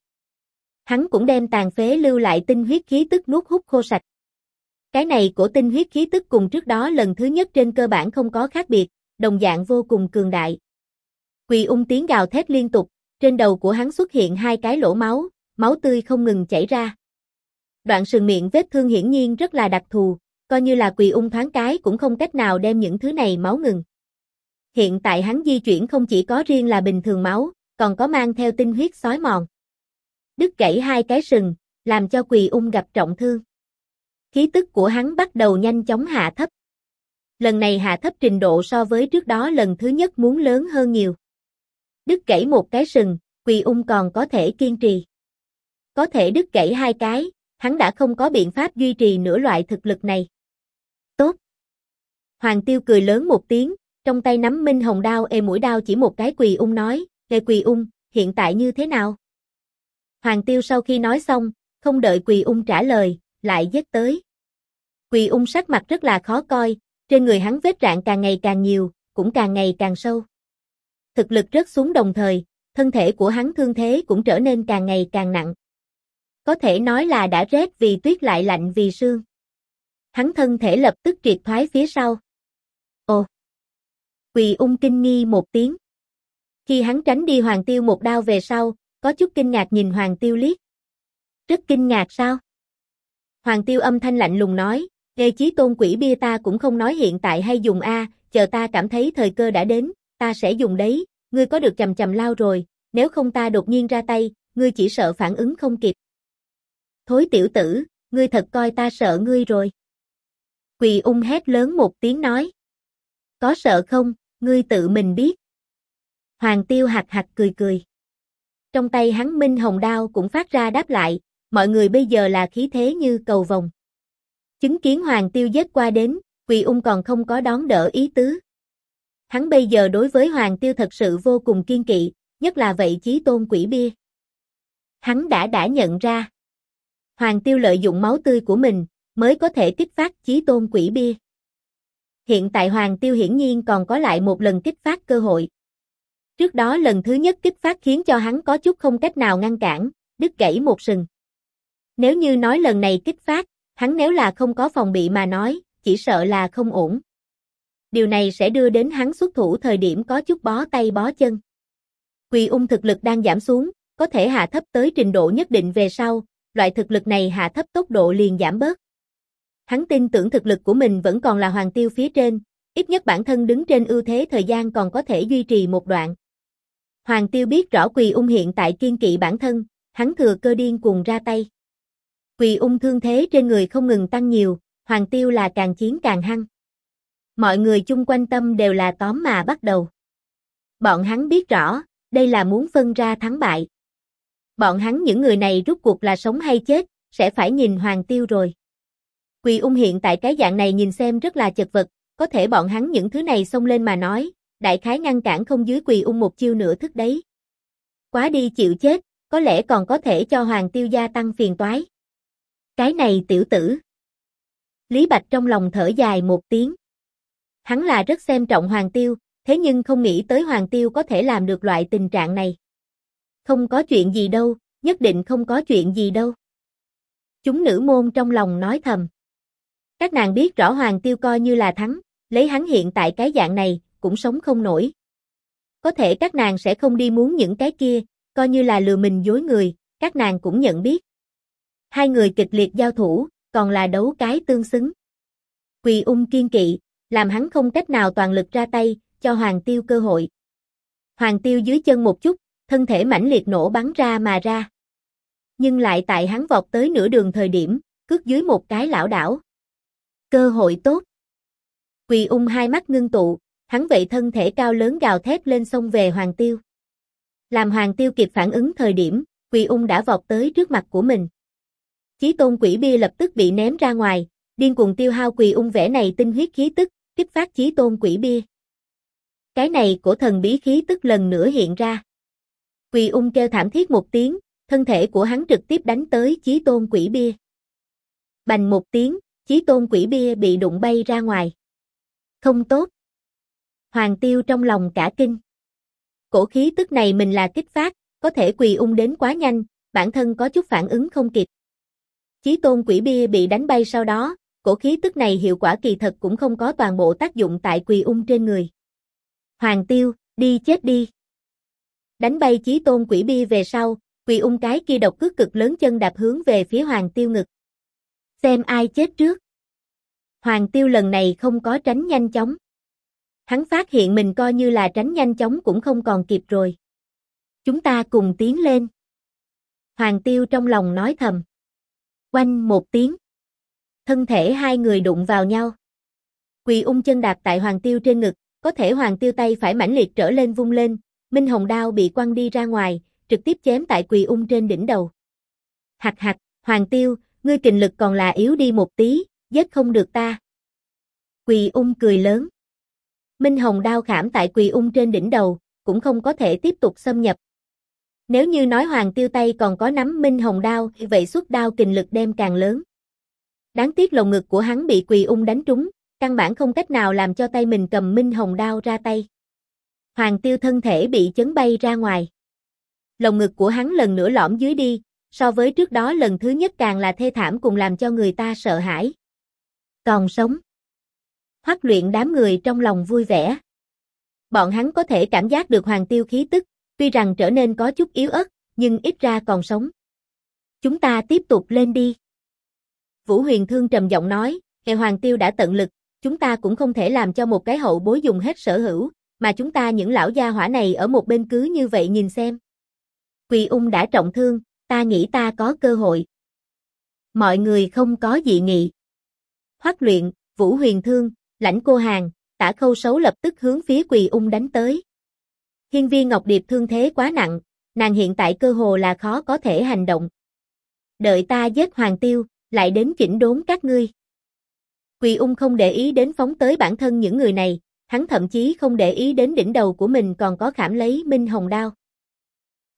Hắn cũng đem tàn phế lưu lại tinh huyết khí tức nuốt hút khô sạch. Cái này của tinh huyết khí tức cùng trước đó lần thứ nhất trên cơ bản không có khác biệt, đồng dạng vô cùng cường đại. Quỳ Ung tiếng gào thét liên tục, trên đầu của hắn xuất hiện hai cái lỗ máu, máu tươi không ngừng chảy ra. Đoạn sừng miệng vết thương hiển nhiên rất là đặc thù, coi như là Quỳ Ung thoáng cái cũng không cách nào đem những thứ này máu ngừng. Hiện tại hắn di chuyển không chỉ có riêng là bình thường máu, còn có mang theo tinh huyết xói mòn. Đứt gãy hai cái sừng, làm cho Quỳ Ung gặp trọng thương. Khí tức của hắn bắt đầu nhanh chóng hạ thấp. Lần này hạ thấp trình độ so với trước đó lần thứ nhất muốn lớn hơn nhiều. Đứt gãy một cái sừng, Quỳ Ung còn có thể kiên trì. Có thể đứt gãy hai cái, hắn đã không có biện pháp duy trì nửa loại thực lực này. Tốt. Hoàng Tiêu cười lớn một tiếng, trong tay nắm Minh Hồng đao mũi đao chỉ một cái Quỳ Ung nói, Quỳ Ung, hiện tại như thế nào? Hoàng Tiêu sau khi nói xong, không đợi Quỳ Ung trả lời, lại giết tới. Quỳ Ung sắc mặt rất là khó coi, trên người hắn vết rạn càng ngày càng nhiều, cũng càng ngày càng sâu. Thực lực rớt xuống đồng thời, thân thể của hắn thương thế cũng trở nên càng ngày càng nặng. Có thể nói là đã rét vì tuyết lại lạnh vì sương. Hắn thân thể lập tức triệt thoái phía sau. Ồ! Quỳ Ung kinh nghi một tiếng. Khi hắn tránh đi Hoàng Tiêu một đao về sau, có chút kinh ngạc nhìn Hoàng Tiêu liếc. Rất kinh ngạc sao? Hoàng Tiêu âm thanh lạnh lùng nói, Chí Tôn quỷ bia ta cũng không nói hiện tại hay dùng a, chờ ta cảm thấy thời cơ đã đến, ta sẽ dùng đấy, ngươi có được chầm chầm lao rồi, nếu không ta đột nhiên ra tay, ngươi chỉ sợ phản ứng không kịp. Thối tiểu tử, ngươi thật coi ta sợ ngươi rồi. Quỳ Ung hét lớn một tiếng nói. Có sợ không, ngươi tự mình biết. Hoàng Tiêu hạc hạc cười cười. Trong tay hắn Minh Hồng đao cũng phát ra đáp lại, mọi người bây giờ là khí thế như cầu vồng. Chứng kiến Hoàng Tiêu giết qua đến, Quỳ Ung còn không có đón đỡ ý tứ. Hắn bây giờ đối với Hoàng Tiêu thật sự vô cùng kiên kỵ, nhất là vậy chí tôn quỷ bia. Hắn đã nhận ra. Hoàng Tiêu lợi dụng máu tươi của mình, mới có thể kích phát chí tôn quỷ bia. Hiện tại Hoàng Tiêu hiển nhiên còn có lại một lần kích phát cơ hội. Trước đó lần thứ nhất kích phát khiến cho hắn có chút không cách nào ngăn cản, đứt gãy một sừng. Nếu như nói lần này kích phát, hắn nếu là không có phòng bị mà nói, chỉ sợ là không ổn. Điều này sẽ đưa đến hắn xuất thủ thời điểm có chút bó tay bó chân. Quỳ ung thực lực đang giảm xuống, có thể hạ thấp tới trình độ nhất định về sau, loại thực lực này hạ thấp tốc độ liền giảm bớt. Hắn tin tưởng thực lực của mình vẫn còn là Hoàng Tiêu phía trên, ít nhất bản thân đứng trên ưu thế thời gian còn có thể duy trì một đoạn. Hoàng Tiêu biết rõ Quỳ ung hiện tại kiên kỵ bản thân, hắn thừa cơ điên cuồng ra tay. Quỳ ung thương thế trên người không ngừng tăng nhiều, Hoàng Tiêu là càng chiến càng hăng. Mọi người chung quanh tâm đều là tóm mà bắt đầu. Bọn hắn biết rõ, đây là muốn phân ra thắng bại. Bọn hắn những người này rút cuộc là sống hay chết, sẽ phải nhìn Hoàng Tiêu rồi. Quỳ ung hiện tại cái dạng này nhìn xem rất là chật vật, có thể bọn hắn những thứ này xông lên mà nói, đại khái ngăn cản không dưới Quỳ ung một chiêu nửa thức đấy. Quá đi chịu chết, có lẽ còn có thể cho Hoàng Tiêu gia tăng phiền toái. Cái này tiểu tử. Lý Bạch trong lòng thở dài một tiếng. Hắn là rất xem trọng Hoàng Tiêu, thế nhưng không nghĩ tới Hoàng Tiêu có thể làm được loại tình trạng này. Không có chuyện gì đâu, nhất định không có chuyện gì đâu. Chúng nữ môn trong lòng nói thầm. Các nàng biết rõ Hoàng Tiêu coi như là thắng, lấy hắn hiện tại cái dạng này, cũng sống không nổi. Có thể các nàng sẽ không đi muốn những cái kia, coi như là lừa mình dối người, các nàng cũng nhận biết. Hai người kịch liệt giao thủ, còn là đấu cái tương xứng. Quỳ ung kiên kỵ, làm hắn không cách nào toàn lực ra tay, cho Hoàng Tiêu cơ hội. Hoàng Tiêu dưới chân một chút, thân thể mãnh liệt nổ bắn ra mà ra. Nhưng lại tại hắn vọt tới nửa đường thời điểm, cước dưới một cái lảo đảo. Cơ hội tốt. Quỳ ung hai mắt ngưng tụ, hắn vậy thân thể cao lớn gào thét lên xông về Hoàng Tiêu. Làm Hoàng Tiêu kịp phản ứng thời điểm, Quỳ ung đã vọt tới trước mặt của mình. Chí tôn quỷ bia lập tức bị ném ra ngoài, điên cuồng tiêu hao Quỳ ung vẻ này tinh huyết khí tức, kích phát chí tôn quỷ bia. Cái này của thần bí khí tức lần nữa hiện ra. Quỳ ung kêu thảm thiết một tiếng, thân thể của hắn trực tiếp đánh tới chí tôn quỷ bia. Bành một tiếng, chí tôn quỷ bia bị đụng bay ra ngoài. Không tốt. Hoàng Tiêu trong lòng cả kinh. Cổ khí tức này mình là kích phát, có thể Quỳ ung đến quá nhanh, bản thân có chút phản ứng không kịp. Chí tôn quỷ bia bị đánh bay sau đó, cổ khí tức này hiệu quả kỳ thật cũng không có toàn bộ tác dụng tại Quỳ ung trên người. Hoàng Tiêu, đi chết đi. Đánh bay chí tôn quỷ bia về sau, Quỳ ung cái kia độc cước cực lớn chân đạp hướng về phía Hoàng Tiêu ngực. Xem ai chết trước. Hoàng Tiêu lần này không có tránh nhanh chóng. Hắn phát hiện mình coi như là tránh nhanh chóng cũng không còn kịp rồi. Chúng ta cùng tiến lên. Hoàng Tiêu trong lòng nói thầm. Oanh một tiếng. Thân thể hai người đụng vào nhau. Quỳ ung chân đạp tại Hoàng Tiêu trên ngực, có thể Hoàng Tiêu tay phải mãnh liệt trở lên vung lên, Minh Hồng đao bị quăng đi ra ngoài, trực tiếp chém tại Quỳ ung trên đỉnh đầu. Hạch hạch, Hoàng Tiêu, ngươi kình lực còn là yếu đi một tí, giết không được ta. Quỳ ung cười lớn. Minh Hồng đao khảm tại Quỳ ung trên đỉnh đầu, cũng không có thể tiếp tục xâm nhập. Nếu như nói Hoàng Tiêu tay còn có nắm Minh Hồng đao, vậy xuất đao kình lực đem càng lớn. Đáng tiếc lồng ngực của hắn bị Quỳ ung đánh trúng, căn bản không cách nào làm cho tay mình cầm Minh Hồng đao ra tay. Hoàng Tiêu thân thể bị chấn bay ra ngoài. Lồng ngực của hắn lần nữa lõm dưới đi, so với trước đó lần thứ nhất càng là thê thảm cùng làm cho người ta sợ hãi. Còn sống. Hoắc Luyện đám người trong lòng vui vẻ. Bọn hắn có thể cảm giác được Hoàng Tiêu khí tức, tuy rằng trở nên có chút yếu ớt, nhưng ít ra còn sống. Chúng ta tiếp tục lên đi. Vũ Huyền Thương trầm giọng nói, hệ Hoàng Tiêu đã tận lực, chúng ta cũng không thể làm cho một cái hậu bối dùng hết sở hữu, mà chúng ta những lão gia hỏa này ở một bên cứ như vậy nhìn xem. Quỳ ung đã trọng thương, ta nghĩ ta có cơ hội. Mọi người không có dị nghị. Hoắc Luyện, Vũ Huyền Thương, Lãnh Cô Hàn, Tả Khâu Sấu lập tức hướng phía Quỳ ung đánh tới. Hiên Viên Ngọc Điệp thương thế quá nặng, nàng hiện tại cơ hồ là khó có thể hành động. Đợi ta giết Hoàng Tiêu, lại đến chỉnh đốn các ngươi. Quỳ ung không để ý đến phóng tới bản thân những người này, hắn thậm chí không để ý đến đỉnh đầu của mình còn có khảm lấy Minh Hồng đao.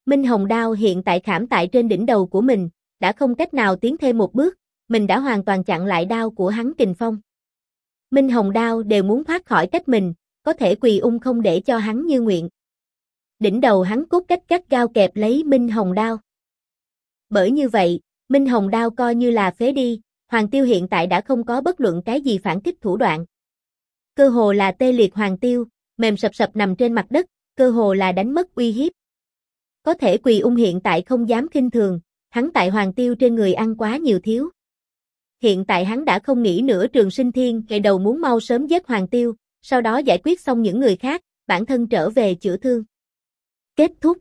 Minh Hồng đao hiện tại khảm tại trên đỉnh đầu của mình, đã không cách nào tiến thêm một bước, mình đã hoàn toàn chặn lại đao của hắn kình phong. Minh Hồng đao đều muốn thoát khỏi cách mình, có thể Quỳ Ung không để cho hắn như nguyện. Đỉnh đầu hắn cốt cách gắt gao kẹp lấy Minh Hồng đao. Bởi như vậy, Minh Hồng đao coi như là phế đi, Hoàng Tiêu hiện tại đã không có bất luận cái gì phản kích thủ đoạn. Cơ hồ là tê liệt Hoàng Tiêu, mềm sập sập nằm trên mặt đất, cơ hồ là đánh mất uy hiếp. Có thể Quỳ Ung hiện tại không dám khinh thường, hắn tại Hoàng Tiêu trên người ăn quá nhiều thiếu. Hiện tại hắn đã không nghĩ nữa Trường Sinh Thiên, ngày đầu muốn mau sớm giết Hoàng Tiêu, sau đó giải quyết xong những người khác, bản thân trở về chữa thương. Kết thúc.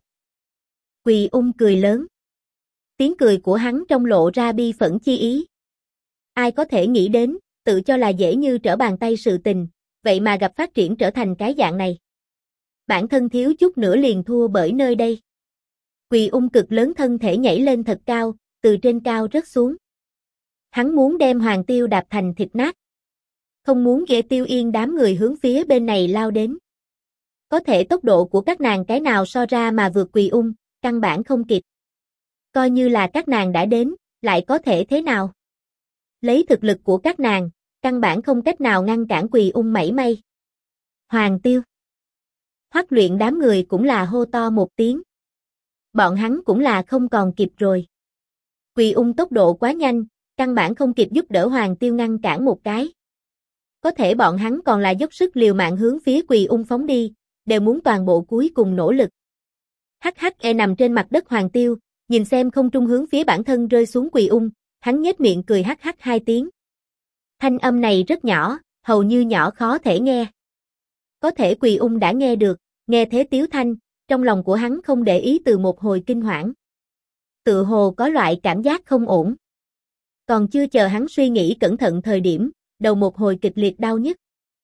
Quỳ Ung cười lớn. Tiếng cười của hắn trong lộ ra bi phẫn chi ý. Ai có thể nghĩ đến, tự cho là dễ như trở bàn tay sự tình, vậy mà gặp phát triển trở thành cái dạng này. Bản thân thiếu chút nữa liền thua bởi nơi đây. Quỳ Ung cực lớn thân thể nhảy lên thật cao, từ trên cao rớt xuống. Hắn muốn đem Hoàng Tiêu đạp thành thịt nát. Không muốn ghê Tiêu Yên đám người hướng phía bên này lao đến. Có thể tốc độ của các nàng cái nào so ra mà vượt Quỳ Ung, căn bản không kịp. Coi như là các nàng đã đến, lại có thể thế nào? Lấy thực lực của các nàng, căn bản không cách nào ngăn cản Quỳ Ung mảy may. Hoàng Tiêu. Hoắc Luyện đám người cũng là hô to một tiếng. Bọn hắn cũng là không còn kịp rồi. Quỳ Ung tốc độ quá nhanh, căn bản không kịp giúp đỡ Hoàng Tiêu ngăn cản một cái. Có thể bọn hắn còn là dốc sức liều mạng hướng phía Quỳ Ung phóng đi, đều muốn toàn bộ cuối cùng nỗ lực. HHE nằm trên mặt đất Hoàng Tiêu, nhìn xem không trung hướng phía bản thân rơi xuống Quỳ Ung, hắn nhếch miệng cười hắc hắc hai tiếng. Thanh âm này rất nhỏ, hầu như nhỏ khó thể nghe. Có thể Quỳ Ung đã nghe được, nghe thế tiếu thanh, trong lòng của hắn không để ý từ một hồi kinh hoảng. Tự hồ có loại cảm giác không ổn. Còn chưa chờ hắn suy nghĩ cẩn thận thời điểm, đầu một hồi kịch liệt đau nhức.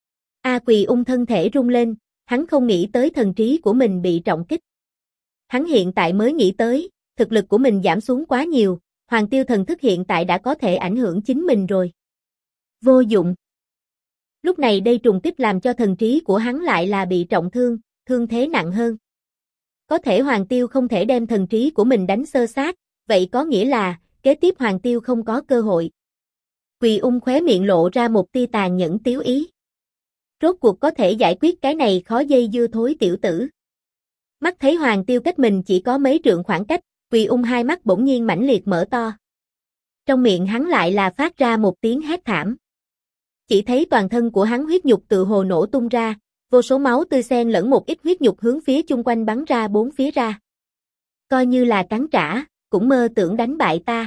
Quỳ Ung thân thể rung lên, hắn không nghĩ tới thần trí của mình bị trọng kích. Hắn hiện tại mới nghĩ tới, thực lực của mình giảm xuống quá nhiều, Hoàng Tiêu thần thức hiện tại đã có thể ảnh hưởng chính mình rồi. Vô dụng. Lúc này đây trùng kích làm cho thần trí của hắn lại là bị trọng thương, thương thế nặng hơn. Có thể Hoàng Tiêu không thể đem thần trí của mình đánh xơ xác, vậy có nghĩa là, kế tiếp Hoàng Tiêu không có cơ hội. Quỳ Ung khóe miệng lộ ra một tia tàn nhẫn tiếu ý. Rốt cuộc có thể giải quyết cái này khó dây dưa thối tiểu tử. Mắt thấy Hoàng Tiêu cách mình chỉ có mấy trượng khoảng cách, Quỳ Ung hai mắt bỗng nhiên mãnh liệt mở to. Trong miệng hắn lại là phát ra một tiếng hét thảm. Chỉ thấy toàn thân của hắn huyết nhục tự hồ nổ tung ra, vô số máu tươi xen lẫn một ít huyết nhục hướng phía chung quanh bắn ra bốn phía ra. Coi như là cắn trả, cũng mơ tưởng đánh bại ta.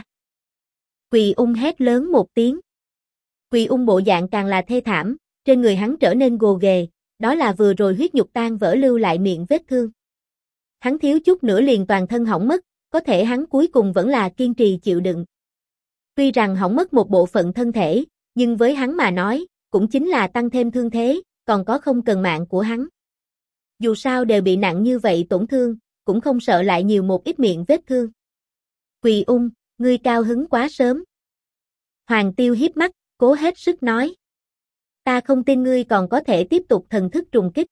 Quỳ Ung hét lớn một tiếng. Quỳ Ung bộ dạng càng là thê thảm, trên người hắn trở nên gồ ghề, đó là vừa rồi huyết nhục tan vỡ lưu lại miệng vết thương. Hắn thiếu chút nữa liền toàn thân hỏng mất, có thể hắn cuối cùng vẫn là kiên trì chịu đựng. Tuy rằng hỏng mất một bộ phận thân thể, nhưng với hắn mà nói, cũng chính là tăng thêm thương thế, còn có không cần mạng của hắn. Dù sao đều bị nặng như vậy tổn thương, cũng không sợ lại nhiều một ít miệng vết thương. Quỳ Ung, ngươi cao hứng quá sớm. Hoàng Tiêu hiếp mắt, cố hết sức nói. Ta không tin ngươi còn có thể tiếp tục thần thức trùng kích.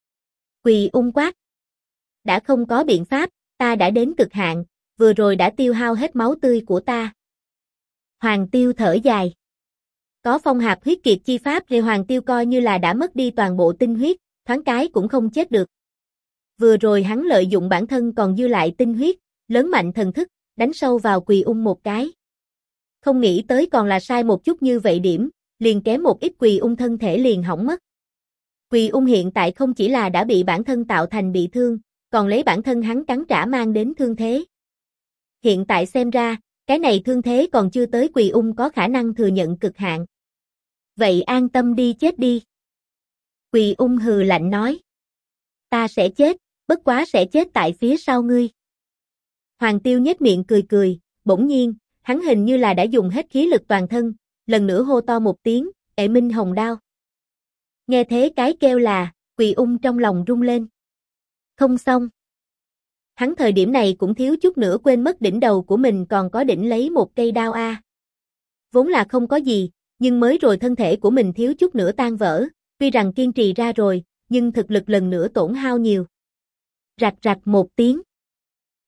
Quỳ Ung quát. Đã không có biện pháp, ta đã đến cực hạn, vừa rồi đã tiêu hao hết máu tươi của ta. Hoàng Tiêu thở dài. Có phong hạp huyết kiệt chi pháp thì Hoàng Tiêu coi như là đã mất đi toàn bộ tinh huyết, thoáng cái cũng không chết được. Vừa rồi hắn lợi dụng bản thân còn dư lại tinh huyết, lớn mạnh thần thức, đánh sâu vào Quỳ Ung một cái. Không nghĩ tới còn là sai một chút như vậy điểm, liền kém một ít Quỳ Ung thân thể liền hỏng mất. Quỳ Ung hiện tại không chỉ là đã bị bản thân tạo thành bị thương, còn lấy bản thân hắn cắn trả mang đến thương thế. Hiện tại xem ra, cái này thương thế còn chưa tới Quỳ Ung có khả năng thừa nhận cực hạn. Vậy an tâm đi chết đi. Quỳ Ung hừ lạnh nói. Ta sẽ chết, bất quá sẽ chết tại phía sau ngươi. Hoàng Tiêu nhếch miệng cười cười, bỗng nhiên, hắn hình như là đã dùng hết khí lực toàn thân, lần nữa hô to một tiếng, "Ệ Minh Hồng đao." Nghe thế cái kêu là, Quỳ Ung trong lòng rung lên. Không xong. Hắn thời điểm này cũng thiếu chút nữa quên mất đỉnh đầu của mình còn có đỉnh lấy một cây đao a. Vốn là không có gì, nhưng mới rồi thân thể của mình thiếu chút nữa tan vỡ, tuy rằng kiên trì ra rồi, nhưng thực lực lần nữa tổn hao nhiều. Rạch rạch một tiếng.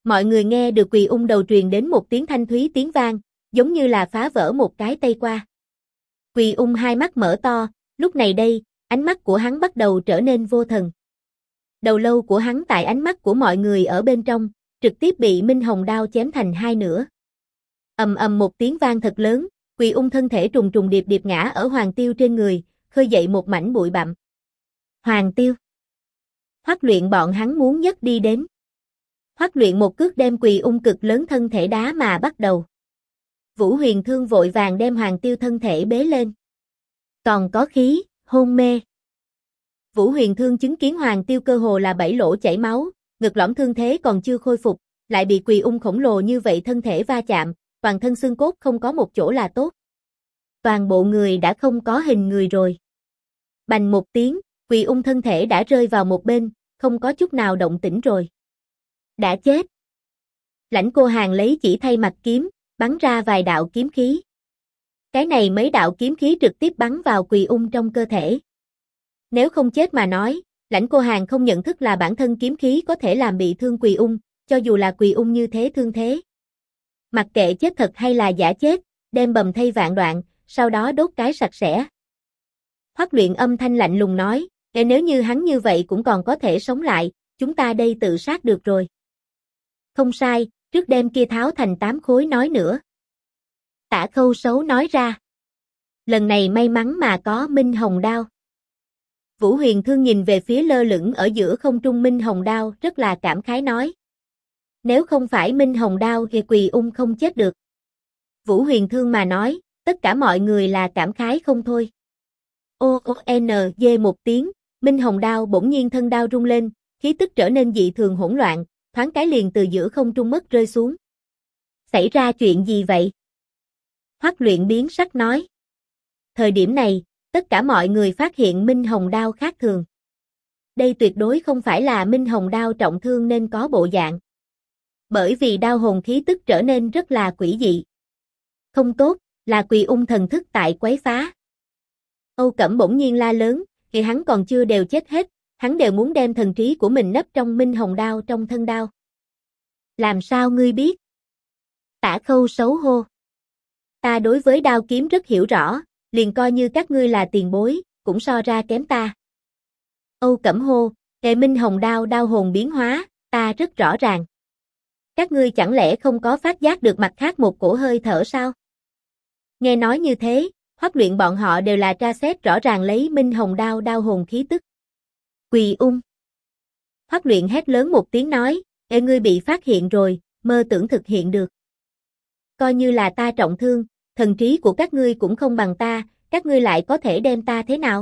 Mọi người nghe được Quỳ Ung đầu truyền đến một tiếng thanh thúy tiếng vang, giống như là phá vỡ một cái tay qua. Quỳ Ung hai mắt mở to, lúc này đây, ánh mắt của hắn bắt đầu trở nên vô thần. Đầu lâu của hắn tại ánh mắt của mọi người ở bên trong, trực tiếp bị Minh Hồng đao chém thành hai nửa. Ầm ầm một tiếng vang thật lớn, Quỳ Ung thân thể trùng trùng điệp điệp ngã ở Hoàng Tiêu trên người, khơi dậy một mảnh bụi bặm. Hoàng Tiêu. Hoắc Luyện bọn hắn muốn nhất đi đến. Hoắc Luyện một cước đem Quỳ Ung cực lớn thân thể đá mà bắt đầu. Vũ Huyền Thương vội vàng đem Hoàng Tiêu thân thể bế lên. Còn có khí, hôn mê. Vũ Huyền Thương chứng kiến Hoàng Tiêu cơ hồ là 7 lỗ chảy máu, ngực lõm thương thế còn chưa khôi phục, lại bị Quỳ Ung khổng lồ như vậy thân thể va chạm, toàn thân xương cốt không có một chỗ là tốt. Toàn bộ người đã không có hình người rồi. Bành một tiếng, Quỳ Ung thân thể đã rơi vào một bên, không có chút nào động tĩnh rồi. Đã chết. Lãnh Cô Hàn lấy chỉ thay mặt kiếm, bắn ra vài đạo kiếm khí. Cái này mấy đạo kiếm khí trực tiếp bắn vào Quỳ Ung trong cơ thể. Nếu không chết mà nói, Lãnh Cô Hàn không nhận thức là bản thân kiếm khí có thể làm bị thương Quỳ Ung, cho dù là Quỳ Ung như thế thương thế. Mặc kệ chết thật hay là giả chết, đem bầm thây vạn đoạn, sau đó đốt cái sạch sẽ. Hoắc Luyện âm thanh lạnh lùng nói, nếu như hắn như vậy cũng còn có thể sống lại, chúng ta đây tự sát được rồi. Không sai, trước đem kia tháo thành 8 khối nói nữa. Tả Khâu Sấu nói ra. Lần này may mắn mà có Minh Hồng đao. Vũ Huyền Thương nhìn về phía lơ lửng ở giữa không trung Minh Hồng đao, rất là cảm khái nói. Nếu không phải Minh Hồng đao thì Quỳ Ung không chết được. Vũ Huyền Thương mà nói, tất cả mọi người là cảm khái không thôi. O-O-N-G một tiếng, Minh Hồng đao bỗng nhiên thân đao rung lên, khí tức trở nên dị thường hỗn loạn, thoáng cái liền từ giữa không trung mất rơi xuống. Xảy ra chuyện gì vậy? Hoắc Luyện biến sắc nói. Thời điểm này, tất cả mọi người phát hiện Minh Hồng đao khác thường. Đây tuyệt đối không phải là Minh Hồng đao trọng thương nên có bộ dạng. Bởi vì đao hồn khí tức trở nên rất là quỷ dị. Không tốt, là Quỳ Ung thần thức tại quấy phá. Âu Cẩm bỗng nhiên la lớn, thì hắn còn chưa đều chết hết, hắn đều muốn đem thần trí của mình nấp trong Minh Hồng đao trong thân đao. Làm sao ngươi biết? Tả Khâu Sấu hô. Ta đối với đao kiếm rất hiểu rõ, liền coi như các ngươi là tiền bối, cũng so ra kém ta. Âu Cẩm hô, Minh Hồng đao đao hồn biến hóa, ta rất rõ ràng. Các ngươi chẳng lẽ không có phát giác được mặt khác một cổ hơi thở sao? Nghe nói như thế, Hoắc Luyện bọn họ đều là tra xét rõ ràng lấy Minh Hồng đao đao hồn khí tức. Quỳ Ung. Hoắc Luyện hét lớn một tiếng nói, ngươi bị phát hiện rồi, mơ tưởng thực hiện được. Coi như là ta trọng thương, thần trí của các ngươi cũng không bằng ta, các ngươi lại có thể đem ta thế nào?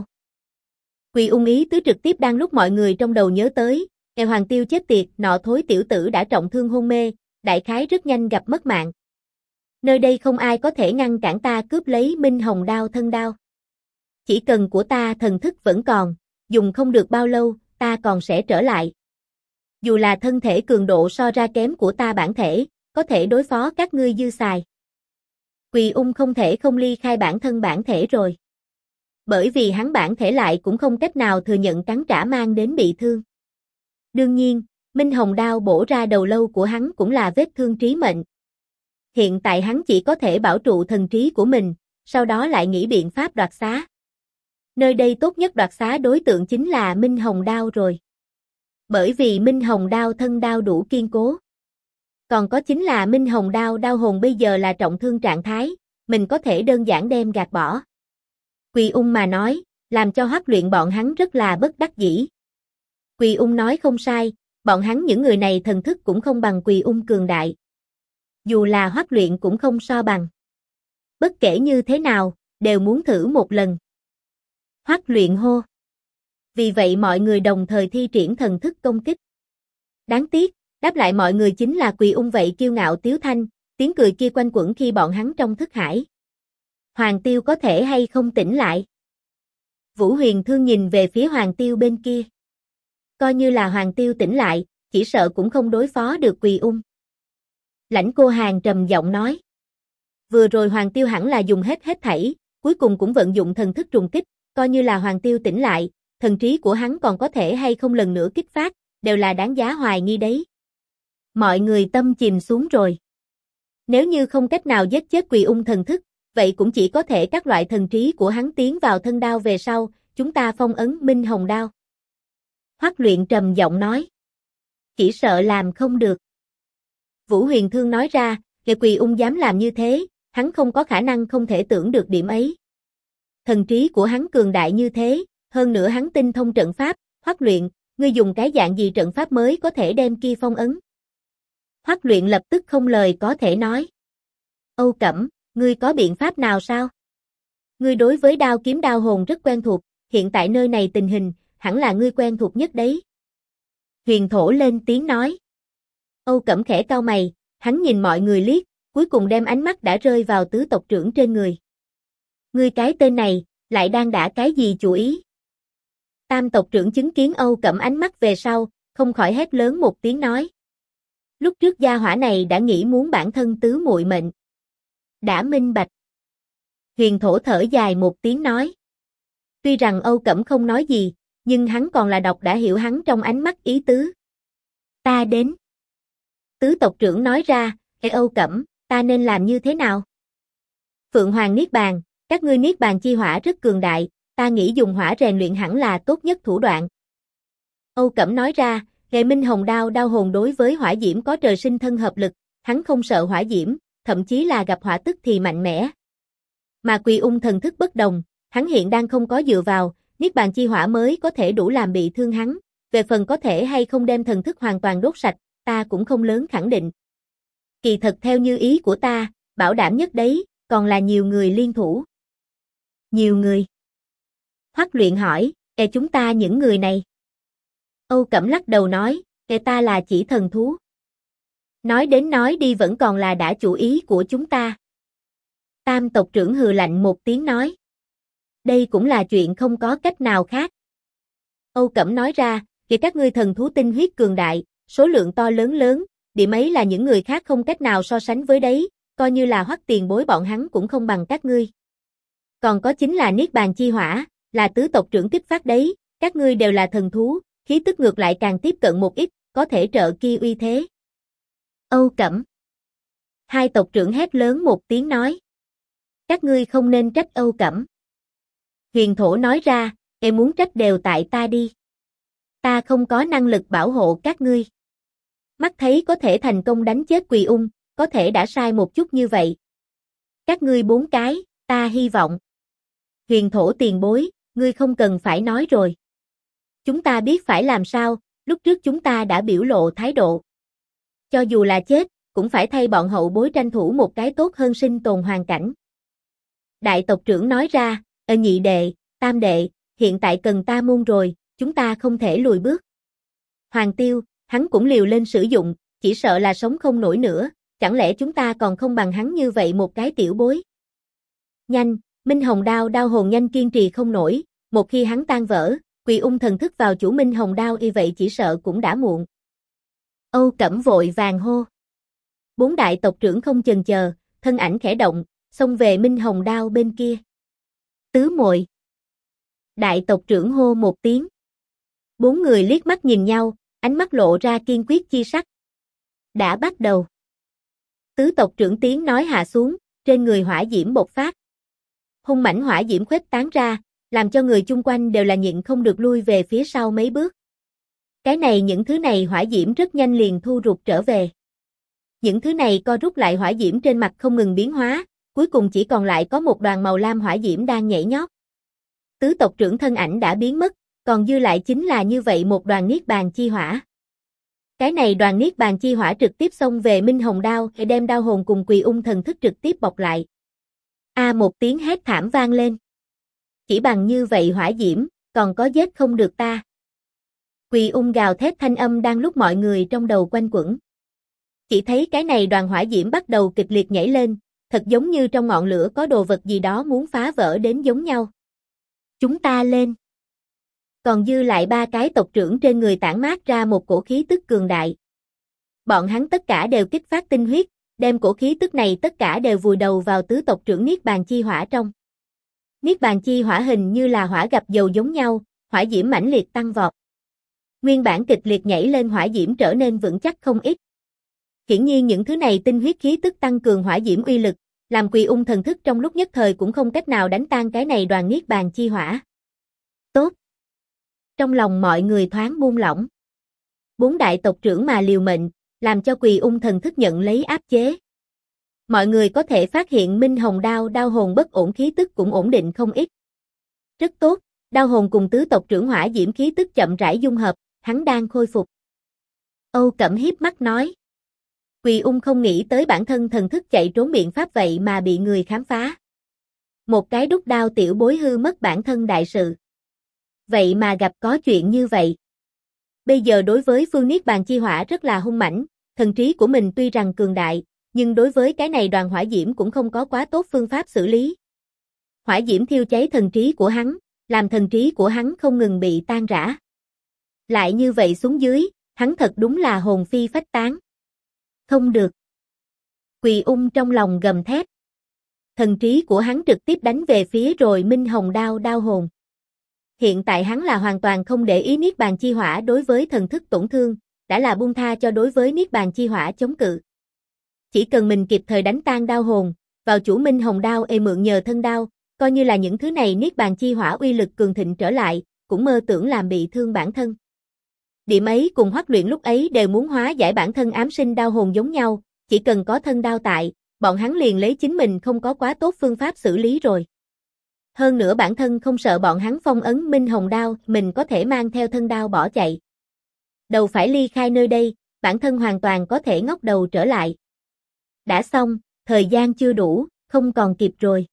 Quỳ Ung ý tứ trực tiếp đang lúc mọi người trong đầu nhớ tới, Hoàng Tiêu chết tiệt, nọ thối tiểu tử đã trọng thương hôn mê, đại khái rất nhanh gặp mất mạng. Nơi đây không ai có thể ngăn cản ta cướp lấy Minh Hồng đao thân đao. Chỉ cần của ta thần thức vẫn còn, dùng không được bao lâu, ta còn sẽ trở lại. Dù là thân thể cường độ so ra kém của ta bản thể, có thể đối phó các ngươi dư xài. Quỳ Ung không thể không ly khai bản thân bản thể rồi. Bởi vì hắn bản thể lại cũng không cách nào thừa nhận cắn trả mang đến bị thương. Đương nhiên, Minh Hồng đao bổ ra đầu lâu của hắn cũng là vết thương trí mệnh. Hiện tại hắn chỉ có thể bảo trụ thần trí của mình, sau đó lại nghĩ biện pháp đoạt xá. Nơi đây tốt nhất đoạt xá đối tượng chính là Minh Hồng đao rồi. Bởi vì Minh Hồng đao thân đao đủ kiên cố. Còn có chính là Minh Hồng đao đao hồn bây giờ là trọng thương trạng thái, mình có thể đơn giản đem gạt bỏ. Quỳ Ung mà nói, làm cho Hoắc Luyện bọn hắn rất là bất đắc dĩ. Quỳ Ung nói không sai, bọn hắn những người này thần thức cũng không bằng Quỳ Ung cường đại. Dù là Hoắc Luyện cũng không so bằng. Bất kể như thế nào, đều muốn thử một lần. Hoắc Luyện hô. Vì vậy mọi người đồng thời thi triển thần thức công kích. Đáng tiếc, đáp lại mọi người chính là Quỳ Ung vậy kiêu ngạo tiếu thanh, tiếng cười kia quanh quẩn khi bọn hắn trong thức hải. Hoàng Tiêu có thể hay không tỉnh lại? Vũ Huyền Thương nhìn về phía Hoàng Tiêu bên kia. Coi như là Hoàng Tiêu tỉnh lại, chỉ sợ cũng không đối phó được Quỳ Ung. Lãnh Cô Hàn trầm giọng nói. Vừa rồi Hoàng Tiêu hẳn là dùng hết thảy, cuối cùng cũng vận dụng thần thức trùng kích, coi như là Hoàng Tiêu tỉnh lại, thần trí của hắn còn có thể hay không lần nữa kích phát, đều là đáng giá hoài nghi đấy. Mọi người tâm chìm xuống rồi. Nếu như không cách nào giết chết Quỳ Ung thần thức, vậy cũng chỉ có thể các loại thần trí của hắn tiến vào thân đao về sau, chúng ta phong ấn Minh Hồng đao. Hoắc Luyện trầm giọng nói. Chỉ sợ làm không được. Vũ Huyền Thương nói ra, kẻ Quỳ Ung dám làm như thế, hắn không có khả năng không thể tưởng được điểm ấy. Thần trí của hắn cường đại như thế, hơn nữa hắn tinh thông trận pháp, Hoắc Luyện, ngươi dùng cái dạng gì trận pháp mới có thể đem kia phong ấn? Hoắc Luyện lập tức không lời có thể nói. Âu Cẩm, ngươi có biện pháp nào sao? Ngươi đối với đao kiếm đao hồn rất quen thuộc, hiện tại nơi này tình hình, hẳn là ngươi quen thuộc nhất đấy. Huyền Thổ lên tiếng nói. Âu Cẩm khẽ cau mày, hắn nhìn mọi người liếc, cuối cùng đem ánh mắt đã rơi vào tứ tộc trưởng trên người. Ngươi cái tên này, lại đang đả cái gì chú ý? Tam tộc trưởng chứng kiến Âu Cẩm ánh mắt về sau, không khỏi hét lớn một tiếng nói. Lúc trước gia hỏa này đã nghĩ muốn bản thân tứ muội mệnh. Đã minh bạch. Huyền Thổ thở dài một tiếng nói. Tuy rằng Âu Cẩm không nói gì, nhưng hắn còn là đọc đã hiểu hắn trong ánh mắt ý tứ. Ta đến. Tứ tộc trưởng nói ra, Âu Cẩm, ta nên làm như thế nào? Phượng Hoàng Niết Bàn, các ngươi Niết Bàn chi hỏa rất cường đại, ta nghĩ dùng hỏa rèn luyện hẳn là tốt nhất thủ đoạn. Âu Cẩm nói ra, Hệ Minh Hồng đao đao hồn đối với hỏa diễm có trời sinh thân hợp lực, hắn không sợ hỏa diễm, thậm chí là gặp hỏa tức thì mạnh mẽ. Mà Quỳ Ung thần thức bất đồng, hắn hiện đang không có dựa vào, Niết Bàn chi hỏa mới có thể đủ làm bị thương hắn, về phần có thể hay không đem thần thức hoàn toàn đốt sạch, ta cũng không lớn khẳng định. Kỳ thật theo như ý của ta, bảo đảm nhất đấy, còn là nhiều người liên thủ. Nhiều người. Hoắc Luyện hỏi, chúng ta những người này. Âu Cẩm lắc đầu nói, ta là chỉ thần thú. Nói đến nói đi vẫn còn là đã chủ ý của chúng ta. Tam tộc trưởng hừ lạnh một tiếng nói. Đây cũng là chuyện không có cách nào khác. Âu Cẩm nói ra, các ngươi thần thú tinh huyết cường đại, số lượng to lớn, điểm ấy là những người khác không cách nào so sánh với đấy, coi như là Hoắc tiền bối bọn hắn cũng không bằng các ngươi. Còn có chính là Niết Bàn chi hỏa, là tứ tộc trưởng kích phát đấy, các ngươi đều là thần thú, khí tức ngược lại càng tiếp cận một ít, có thể trợ kia uy thế. Âu Cẩm. Hai tộc trưởng hét lớn một tiếng nói. Các ngươi không nên trách Âu Cẩm. Huyền Thổ nói ra, em muốn trách đều tại ta đi. Ta không có năng lực bảo hộ các ngươi. Mắt thấy có thể thành công đánh chết Quỳ Ung, có thể đã sai một chút như vậy. Các ngươi 4 cái, ta hy vọng. Huyền Thổ tiền bối, ngươi không cần phải nói rồi. Chúng ta biết phải làm sao, lúc trước chúng ta đã biểu lộ thái độ. Cho dù là chết, cũng phải thay bọn hậu bối tranh thủ một cái tốt hơn sinh tồn hoàn cảnh. Đại tộc trưởng nói ra, nhị đệ, tam đệ, hiện tại cần ta muôn rồi, chúng ta không thể lùi bước. Hoàng Tiêu, hắn cũng liều lên sử dụng, chỉ sợ là sống không nổi nữa, chẳng lẽ chúng ta còn không bằng hắn như vậy một cái tiểu bối. Nhanh, Minh Hồng đao đao hồn nhanh kiên trì không nổi, một khi hắn tan vỡ, Quỳ Ung thần thức vào chủ Minh Hồng đao y vậy chỉ sợ cũng đã muộn. Âu Cẩm vội vàng hô. 4 đại tộc trưởng không chần chờ, thân ảnh khẽ động, xông về Minh Hồng đao bên kia. Tứ muội. Đại tộc trưởng hô một tiếng. 4 người liếc mắt nhìn nhau, ánh mắt lộ ra kiên quyết chi sắc. Đã bắt đầu. Tứ tộc trưởng tiếng nói hạ xuống, trên người hỏa diễm bộc phát. Hung mãnh hỏa diễm khuếch tán ra, làm cho người chung quanh đều là nhịn không được lui về phía sau mấy bước. Cái này những thứ này hỏa diễm rất nhanh liền thu rụt trở về. Những thứ này co rút lại hỏa diễm trên mặt không ngừng biến hóa, cuối cùng chỉ còn lại có một đoàn màu lam hỏa diễm đang nhảy nhót. Tứ tộc trưởng thân ảnh đã biến mất, còn dư lại chính là như vậy một đoàn Niết Bàn chi hỏa. Cái này đoàn Niết Bàn chi hỏa trực tiếp xông về Minh Hồng đao, đem đao hồn cùng Quỳ Ung thần thức trực tiếp bọc lại. Một tiếng hét thảm vang lên. Chỉ bằng như vậy hỏa diễm, còn có giết không được ta. Quỳ Ung gào thét thanh âm đang lúc mọi người trong đầu quanh quẩn. Chỉ thấy cái này đoàn hỏa diễm bắt đầu kịch liệt nhảy lên, thật giống như trong ngọn lửa có đồ vật gì đó muốn phá vỡ đến giống nhau. Chúng ta lên. Còn dư lại 3 cái tộc trưởng trên người tản mát ra một cổ khí tức cường đại. Bọn hắn tất cả đều kích phát tinh huyết, đem cổ khí tức này tất cả đều vùi đầu vào tứ tộc trưởng Niết Bàn chi hỏa trong. Niết Bàn chi hỏa hình như là hỏa gặp dầu giống nhau, hỏa diễm mãnh liệt tăng vọt. Nguyên bản kịch liệt nhảy lên hỏa diễm trở nên vững chắc không ít. Hiển nhiên những thứ này tinh huyết khí tức tăng cường hỏa diễm uy lực, làm Quỳ Ung thần thức trong lúc nhất thời cũng không cách nào đánh tan cái này đoàn niết bàn chi hỏa. Tốt. Trong lòng mọi người thoáng buông lỏng. 4 đại tộc trưởng mà liều mệnh, làm cho Quỳ Ung thần thức nhận lấy áp chế. Mọi người có thể phát hiện Minh Hồng đao hồn bất ổn khí tức cũng ổn định không ít. Rất tốt, đao hồn cùng tứ tộc trưởng hỏa diễm khí tức chậm rãi dung hợp, hắn đang khôi phục. Âu Cẩm hiếp mắt nói. Quỳ Ung không nghĩ tới bản thân thần thức chạy trốn biện pháp vậy mà bị người khám phá. Một cái đúc đao tiểu bối hư mất bản thân đại sự. Vậy mà gặp có chuyện như vậy. Bây giờ đối với Phương Niết Bàn chi hỏa rất là hung mãnh, thần trí của mình tuy rằng cường đại, nhưng đối với cái này đoàn hỏa diễm cũng không có quá tốt phương pháp xử lý. Hỏa diễm thiêu cháy thần trí của hắn, làm thần trí của hắn không ngừng bị tan rã. Lại như vậy xuống dưới, hắn thật đúng là hồn phi phách tán. Không được. Quỳ Ung trong lòng gầm thét. Thần trí của hắn trực tiếp đánh về phía rồi Minh Hồng đao hồn. Hiện tại hắn là hoàn toàn không để ý Niết Bàn chi hỏa đối với thần thức tổn thương, đã là buông tha cho đối với Niết Bàn chi hỏa chống cự. Chỉ cần mình kịp thời đánh tan đao hồn, vào chủ Minh Hồng đao mượn nhờ thân đao, coi như là những thứ này Niết Bàn chi hỏa uy lực cường thịnh trở lại, cũng mơ tưởng làm bị thương bản thân. Điểm ấy cùng Hoắc Luyện lúc ấy đều muốn hóa giải bản thân ám sinh đao hồn giống nhau, chỉ cần có thân đao tại, bọn hắn liền lấy chính mình không có quá tốt phương pháp xử lý rồi. Hơn nữa bản thân không sợ bọn hắn phong ấn Minh Hồng đao, mình có thể mang theo thân đao bỏ chạy. Đầu phải ly khai nơi đây, bản thân hoàn toàn có thể ngóc đầu trở lại. Đã xong, thời gian chưa đủ, không còn kịp rồi.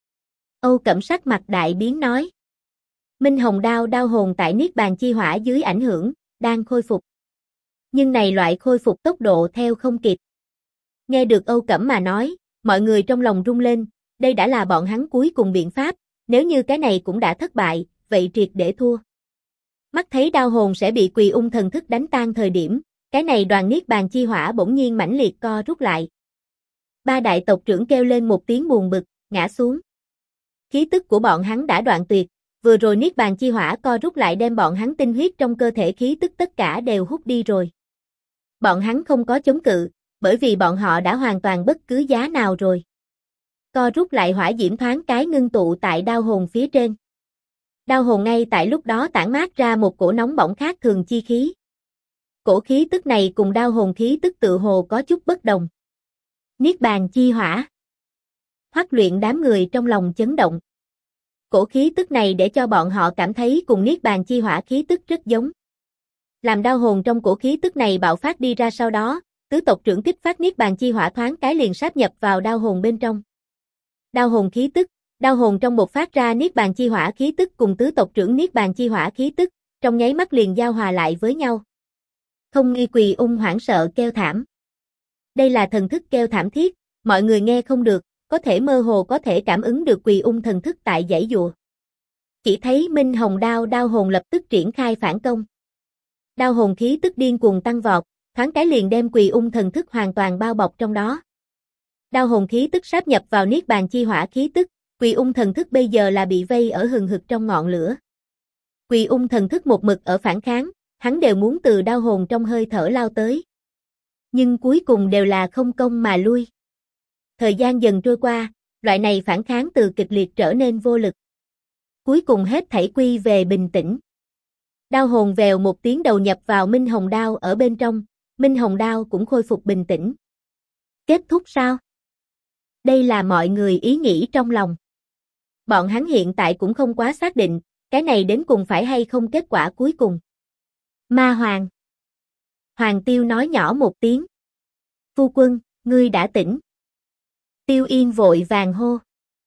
Âu Cẩm sắc mặt đại biến nói. Minh Hồng đao hồn tại Niết Bàn chi hỏa dưới ảnh hưởng, đang khôi phục. Nhưng này loại khôi phục tốc độ theo không kịp. Nghe được Âu Cẩm mà nói, mọi người trong lòng rung lên, đây đã là bọn hắn cuối cùng biện pháp, nếu như cái này cũng đã thất bại, vậy triệt để thua. Mắt thấy đao hồn sẽ bị Quỳ Ung thần thức đánh tan thời điểm, cái này đoàn Niết Bàn chi hỏa bỗng nhiên mãnh liệt co rút lại. 3 đại tộc trưởng kêu lên một tiếng buồn bực, ngã xuống. Khí tức của bọn hắn đã đoạn tuyệt, vừa rồi Niết Bàn chi hỏa co rút lại đem bọn hắn tinh huyết trong cơ thể khí tức tất cả đều hút đi rồi. Bọn hắn không có chống cự, bởi vì bọn họ đã hoàn toàn bất cứ giá nào rồi. Co rút lại hỏa diễm thoáng cái ngưng tụ tại đao hồn phía trên. Đao hồn ngay tại lúc đó tản mát ra một cổ nóng bỏng khác thường chi khí. Cổ khí tức này cùng đao hồn khí tức tự hồ có chút bất đồng. Niết Bàn chi hỏa. Hoắc Luyện đám người trong lòng chấn động. Cổ khí tức này để cho bọn họ cảm thấy cùng Niết Bàn chi hỏa khí tức rất giống. Làm đao hồn trong cổ khí tức này bạo phát đi ra sau đó, tứ tộc trưởng kích phát Niết Bàn chi hỏa thoáng cái liền sáp nhập vào đao hồn bên trong. Đao hồn khí tức, đao hồn trong bộc phát ra Niết Bàn chi hỏa khí tức cùng tứ tộc trưởng Niết Bàn chi hỏa khí tức, trong nháy mắt liền giao hòa lại với nhau. Không nghi Quỳ Ung hoảng sợ kêu thảm. Đây là thần thức kêu thảm thiết, mọi người nghe không được, có thể mơ hồ có thể cảm ứng được Quỳ Ung thần thức tại giãy giụa. Chỉ thấy Minh Hồng đao hồn lập tức triển khai phản công. Đao hồn khí tức điên cuồng tăng vọt, thoáng cái liền đem Quỳ Ung thần thức hoàn toàn bao bọc trong đó. Đao hồn khí tức sáp nhập vào Niết Bàn chi hỏa khí tức, Quỳ Ung thần thức bây giờ là bị vây ở hừng hực trong ngọn lửa. Quỳ Ung thần thức một mực ở phản kháng, hắn đều muốn từ đao hồn trong hơi thở lao tới. Nhưng cuối cùng đều là không công mà lui. Thời gian dần trôi qua, loại này phản kháng từ kịch liệt trở nên vô lực. Cuối cùng hết thảy quy về bình tĩnh. Đao hồn vèo một tiếng đầu nhập vào Minh Hồng đao ở bên trong, Minh Hồng đao cũng khôi phục bình tĩnh. Kết thúc sao? Đây là mọi người ý nghĩ trong lòng. Bọn hắn hiện tại cũng không quá xác định, cái này đến cùng phải hay không kết quả cuối cùng. Ma Hoàng. Hoàng Tiêu nói nhỏ một tiếng. Phu quân, ngươi đã tỉnh. Tiêu Yên vội vàng hô.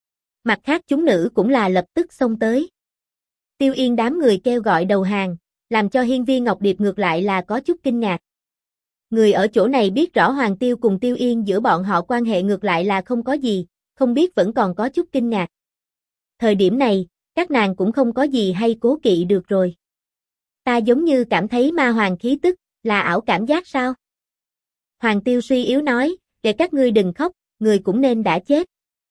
Mặt khác chúng nữ cũng là lập tức xông tới. Tiêu Yên đám người kêu gọi đầu hàng, làm cho Hiên Viên Ngọc Điệp ngược lại là có chút kinh ngạc. Người ở chỗ này biết rõ Hoàng Tiêu cùng Tiêu Yên giữa bọn họ quan hệ ngược lại là không có gì, không biết vẫn còn có chút kinh ngạc. Thời điểm này, các nàng cũng không có gì hay cố kỵ được rồi. Ta giống như cảm thấy ma hoàng khí tức, là ảo cảm giác sao? Hoàng Tiêu suy yếu nói, để các ngươi đừng khóc, người cũng nên đã chết.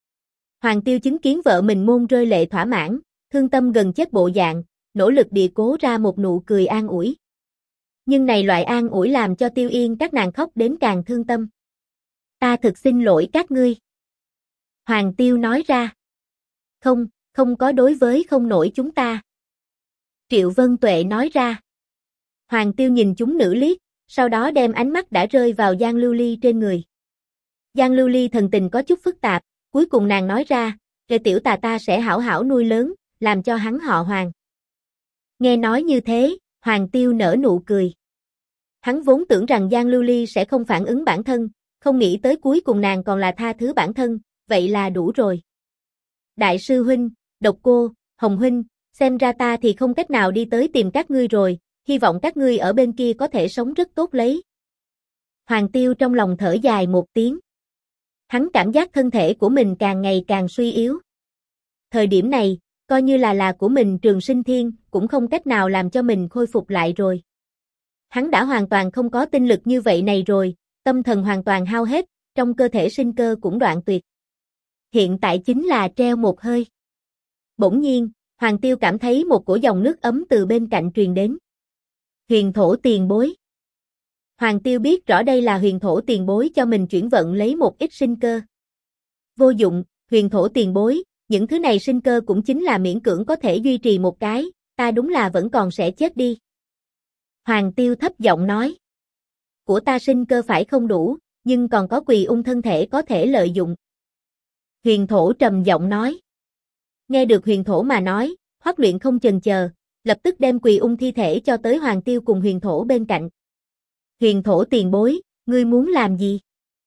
Hoàng Tiêu chứng kiến vợ mình môn rơi lệ thỏa mãn, thương tâm gần chết bộ dạng, nỗ lực địa cố ra một nụ cười an ủi. Nhưng này loại an ủi làm cho Tiêu Yên các nàng khóc đến càng thương tâm. Ta thực xin lỗi các ngươi. Hoàng Tiêu nói ra. Không, không có đối với không nổi chúng ta. Triệu Vân Tuệ nói ra. Hoàng Tiêu nhìn chúng nữ liếc, sau đó đem ánh mắt đã rơi vào Giang Lưu Ly trên người. Giang Lưu Ly thần tình có chút phức tạp, cuối cùng nàng nói ra, kệ tiểu tà ta sẽ hảo hảo nuôi lớn, làm cho hắn họ Hoàng. Nghe nói như thế, Hoàng Tiêu nở nụ cười. Hắn vốn tưởng rằng Giang Lưu Ly sẽ không phản ứng bản thân, không nghĩ tới cuối cùng nàng còn là tha thứ bản thân, vậy là đủ rồi. Đại sư huynh, Độc cô, Hồng huynh, xem ra ta thì không cách nào đi tới tìm các ngươi rồi, hy vọng các ngươi ở bên kia có thể sống rất tốt lấy. Hoàng Tiêu trong lòng thở dài một tiếng. Hắn cảm giác thân thể của mình càng ngày càng suy yếu. Thời điểm này, coi như là của mình Trường Sinh Thiên, cũng không cách nào làm cho mình khôi phục lại rồi. Hắn đã hoàn toàn không có tinh lực như vậy này rồi, tâm thần hoàn toàn hao hết, trong cơ thể sinh cơ cũng đoạn tuyệt. Hiện tại chính là treo một hơi. Bỗng nhiên, Hoàng Tiêu cảm thấy một cổ dòng nước ấm từ bên cạnh truyền đến. Huyền thổ tiền bối. Hoàng Tiêu biết rõ đây là huyền thổ tiền bối cho mình chuyển vận lấy một ít sinh cơ. Vô dụng, huyền thổ tiền bối, những thứ này sinh cơ cũng chính là miễn cưỡng có thể duy trì một cái, ta đúng là vẫn còn sẽ chết đi. Hoàng Tiêu thấp giọng nói. Của ta sinh cơ phải không đủ, nhưng còn có Quỳ Ung thân thể có thể lợi dụng. Huyền thổ trầm giọng nói. Nghe được huyền thổ mà nói, Hoắc Luyện không chần chờ, lập tức đem Quỳ Ung thi thể cho tới Hoàng Tiêu cùng huyền thổ bên cạnh. Huyền thổ tiền bối, ngươi muốn làm gì?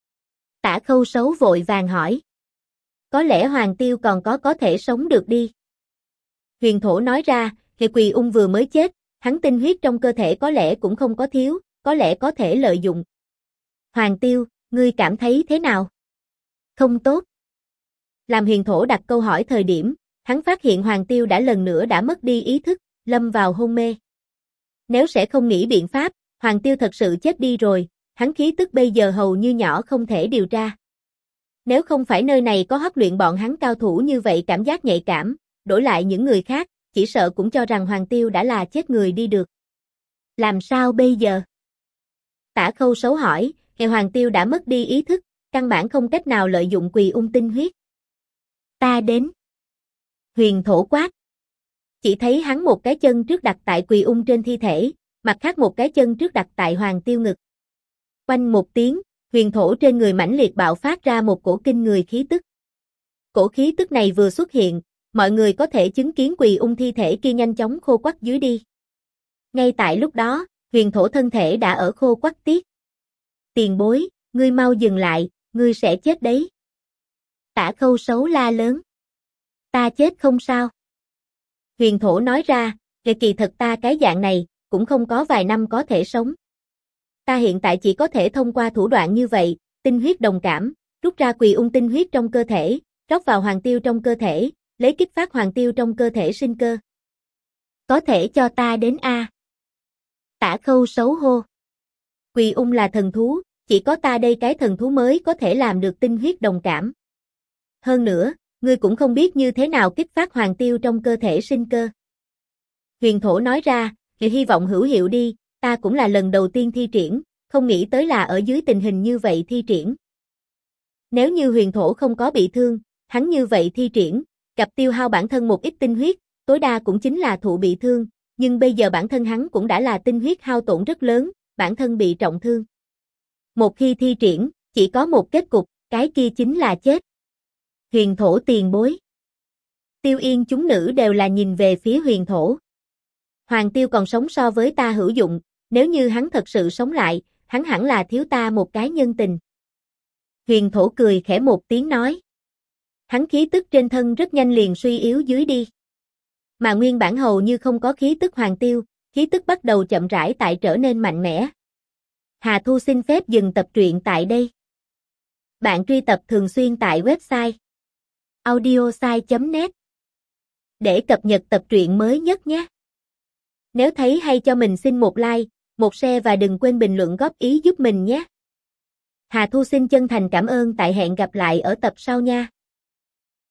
Tả Khâu Sấu vội vàng hỏi. Có lẽ Hoàng Tiêu còn có thể sống được đi. Huyền thổ nói ra, thì Quỳ Ung vừa mới chết, hắn tinh huyết trong cơ thể có lẽ cũng không có thiếu, có lẽ có thể lợi dụng. Hoàng Tiêu, ngươi cảm thấy thế nào? Không tốt. Làm huyền thổ đặt câu hỏi thời điểm, hắn phát hiện Hoàng Tiêu đã lần nữa đã mất đi ý thức, lâm vào hôn mê. Nếu sẽ không nghĩ biện pháp, Hoàng Tiêu thật sự chết đi rồi, hắn khí tức bây giờ hầu như nhỏ không thể điều tra. Nếu không phải nơi này có Hoắc Luyện bọn hắn cao thủ như vậy cảm giác nhạy cảm, đổi lại những người khác, chỉ sợ cũng cho rằng Hoàng Tiêu đã là chết người đi được. Làm sao bây giờ? Tả Khâu Sấu hỏi, Hoàng Tiêu đã mất đi ý thức, căn bản không cách nào lợi dụng Quỳ Ung tinh huyết. Ta đến. Huyền thổ quát. Chỉ thấy hắn một cái chân trước đặt tại Quỳ Ung trên thi thể, mặt khác một cái chân trước đặt tại Hoàng Tiêu ngực. Oanh một tiếng, huyền thổ trên người mãnh liệt bạo phát ra một cổ kinh người khí tức. Cổ khí tức này vừa xuất hiện, mọi người có thể chứng kiến Quỳ Ung thi thể kia nhanh chóng khô quắt dưới đi. Ngay tại lúc đó, huyền thổ thân thể đã ở khô quắt tiết. Tiền bối, ngươi mau dừng lại, ngươi sẽ chết đấy. Tả Khâu Sấu la lớn. Ta chết không sao. Huyền thổ nói ra, kỳ thật ta cái dạng này, cũng không có vài năm có thể sống. Ta hiện tại chỉ có thể thông qua thủ đoạn như vậy, tinh huyết đồng cảm, rút ra Quỳ Ung tinh huyết trong cơ thể, rót vào Hoàng Tiêu trong cơ thể, lấy kích phát Hoàng Tiêu trong cơ thể sinh cơ. Có thể cho ta đến A. Tả Khâu Sấu hô. Quỳ Ung là thần thú, chỉ có ta đây cái thần thú mới có thể làm được tinh huyết đồng cảm. Hơn nữa, ngươi cũng không biết như thế nào kích phát Hoàng Tiêu trong cơ thể sinh cơ. Huyền thổ nói ra, thì hy vọng hữu hiệu đi, ta cũng là lần đầu tiên thi triển, không nghĩ tới là ở dưới tình hình như vậy thi triển. Nếu như huyền thổ không có bị thương, hắn như vậy thi triển, gặp tiêu hao bản thân một ít tinh huyết, tối đa cũng chính là thụ bị thương, nhưng bây giờ bản thân hắn cũng đã là tinh huyết hao tổn rất lớn, bản thân bị trọng thương. Một khi thi triển, chỉ có một kết cục, cái kia chính là chết. Huyền thổ tiền bối. Tiêu Yên chúng nữ đều là nhìn về phía huyền thổ. Hoàng Tiêu còn sống so với ta hữu dụng, nếu như hắn thật sự sống lại, hắn hẳn là thiếu ta một cái nhân tình. Huyền thổ cười khẽ một tiếng nói. Hắn khí tức trên thân rất nhanh liền suy yếu dưới đi. Mà nguyên bản hầu như không có khí tức Hoàng Tiêu, khí tức bắt đầu chậm rãi tại trở nên mạnh mẽ. Hà Thu xin phép dừng tập truyện tại đây. Bạn truy tập thường xuyên tại website audiosai.net để cập nhật tập truyện mới nhất nhé. Nếu thấy hay cho mình xin một like, một share và đừng quên bình luận góp ý giúp mình nhé. Hà Thu xin chân thành cảm ơn, tại hẹn gặp lại ở tập sau nha.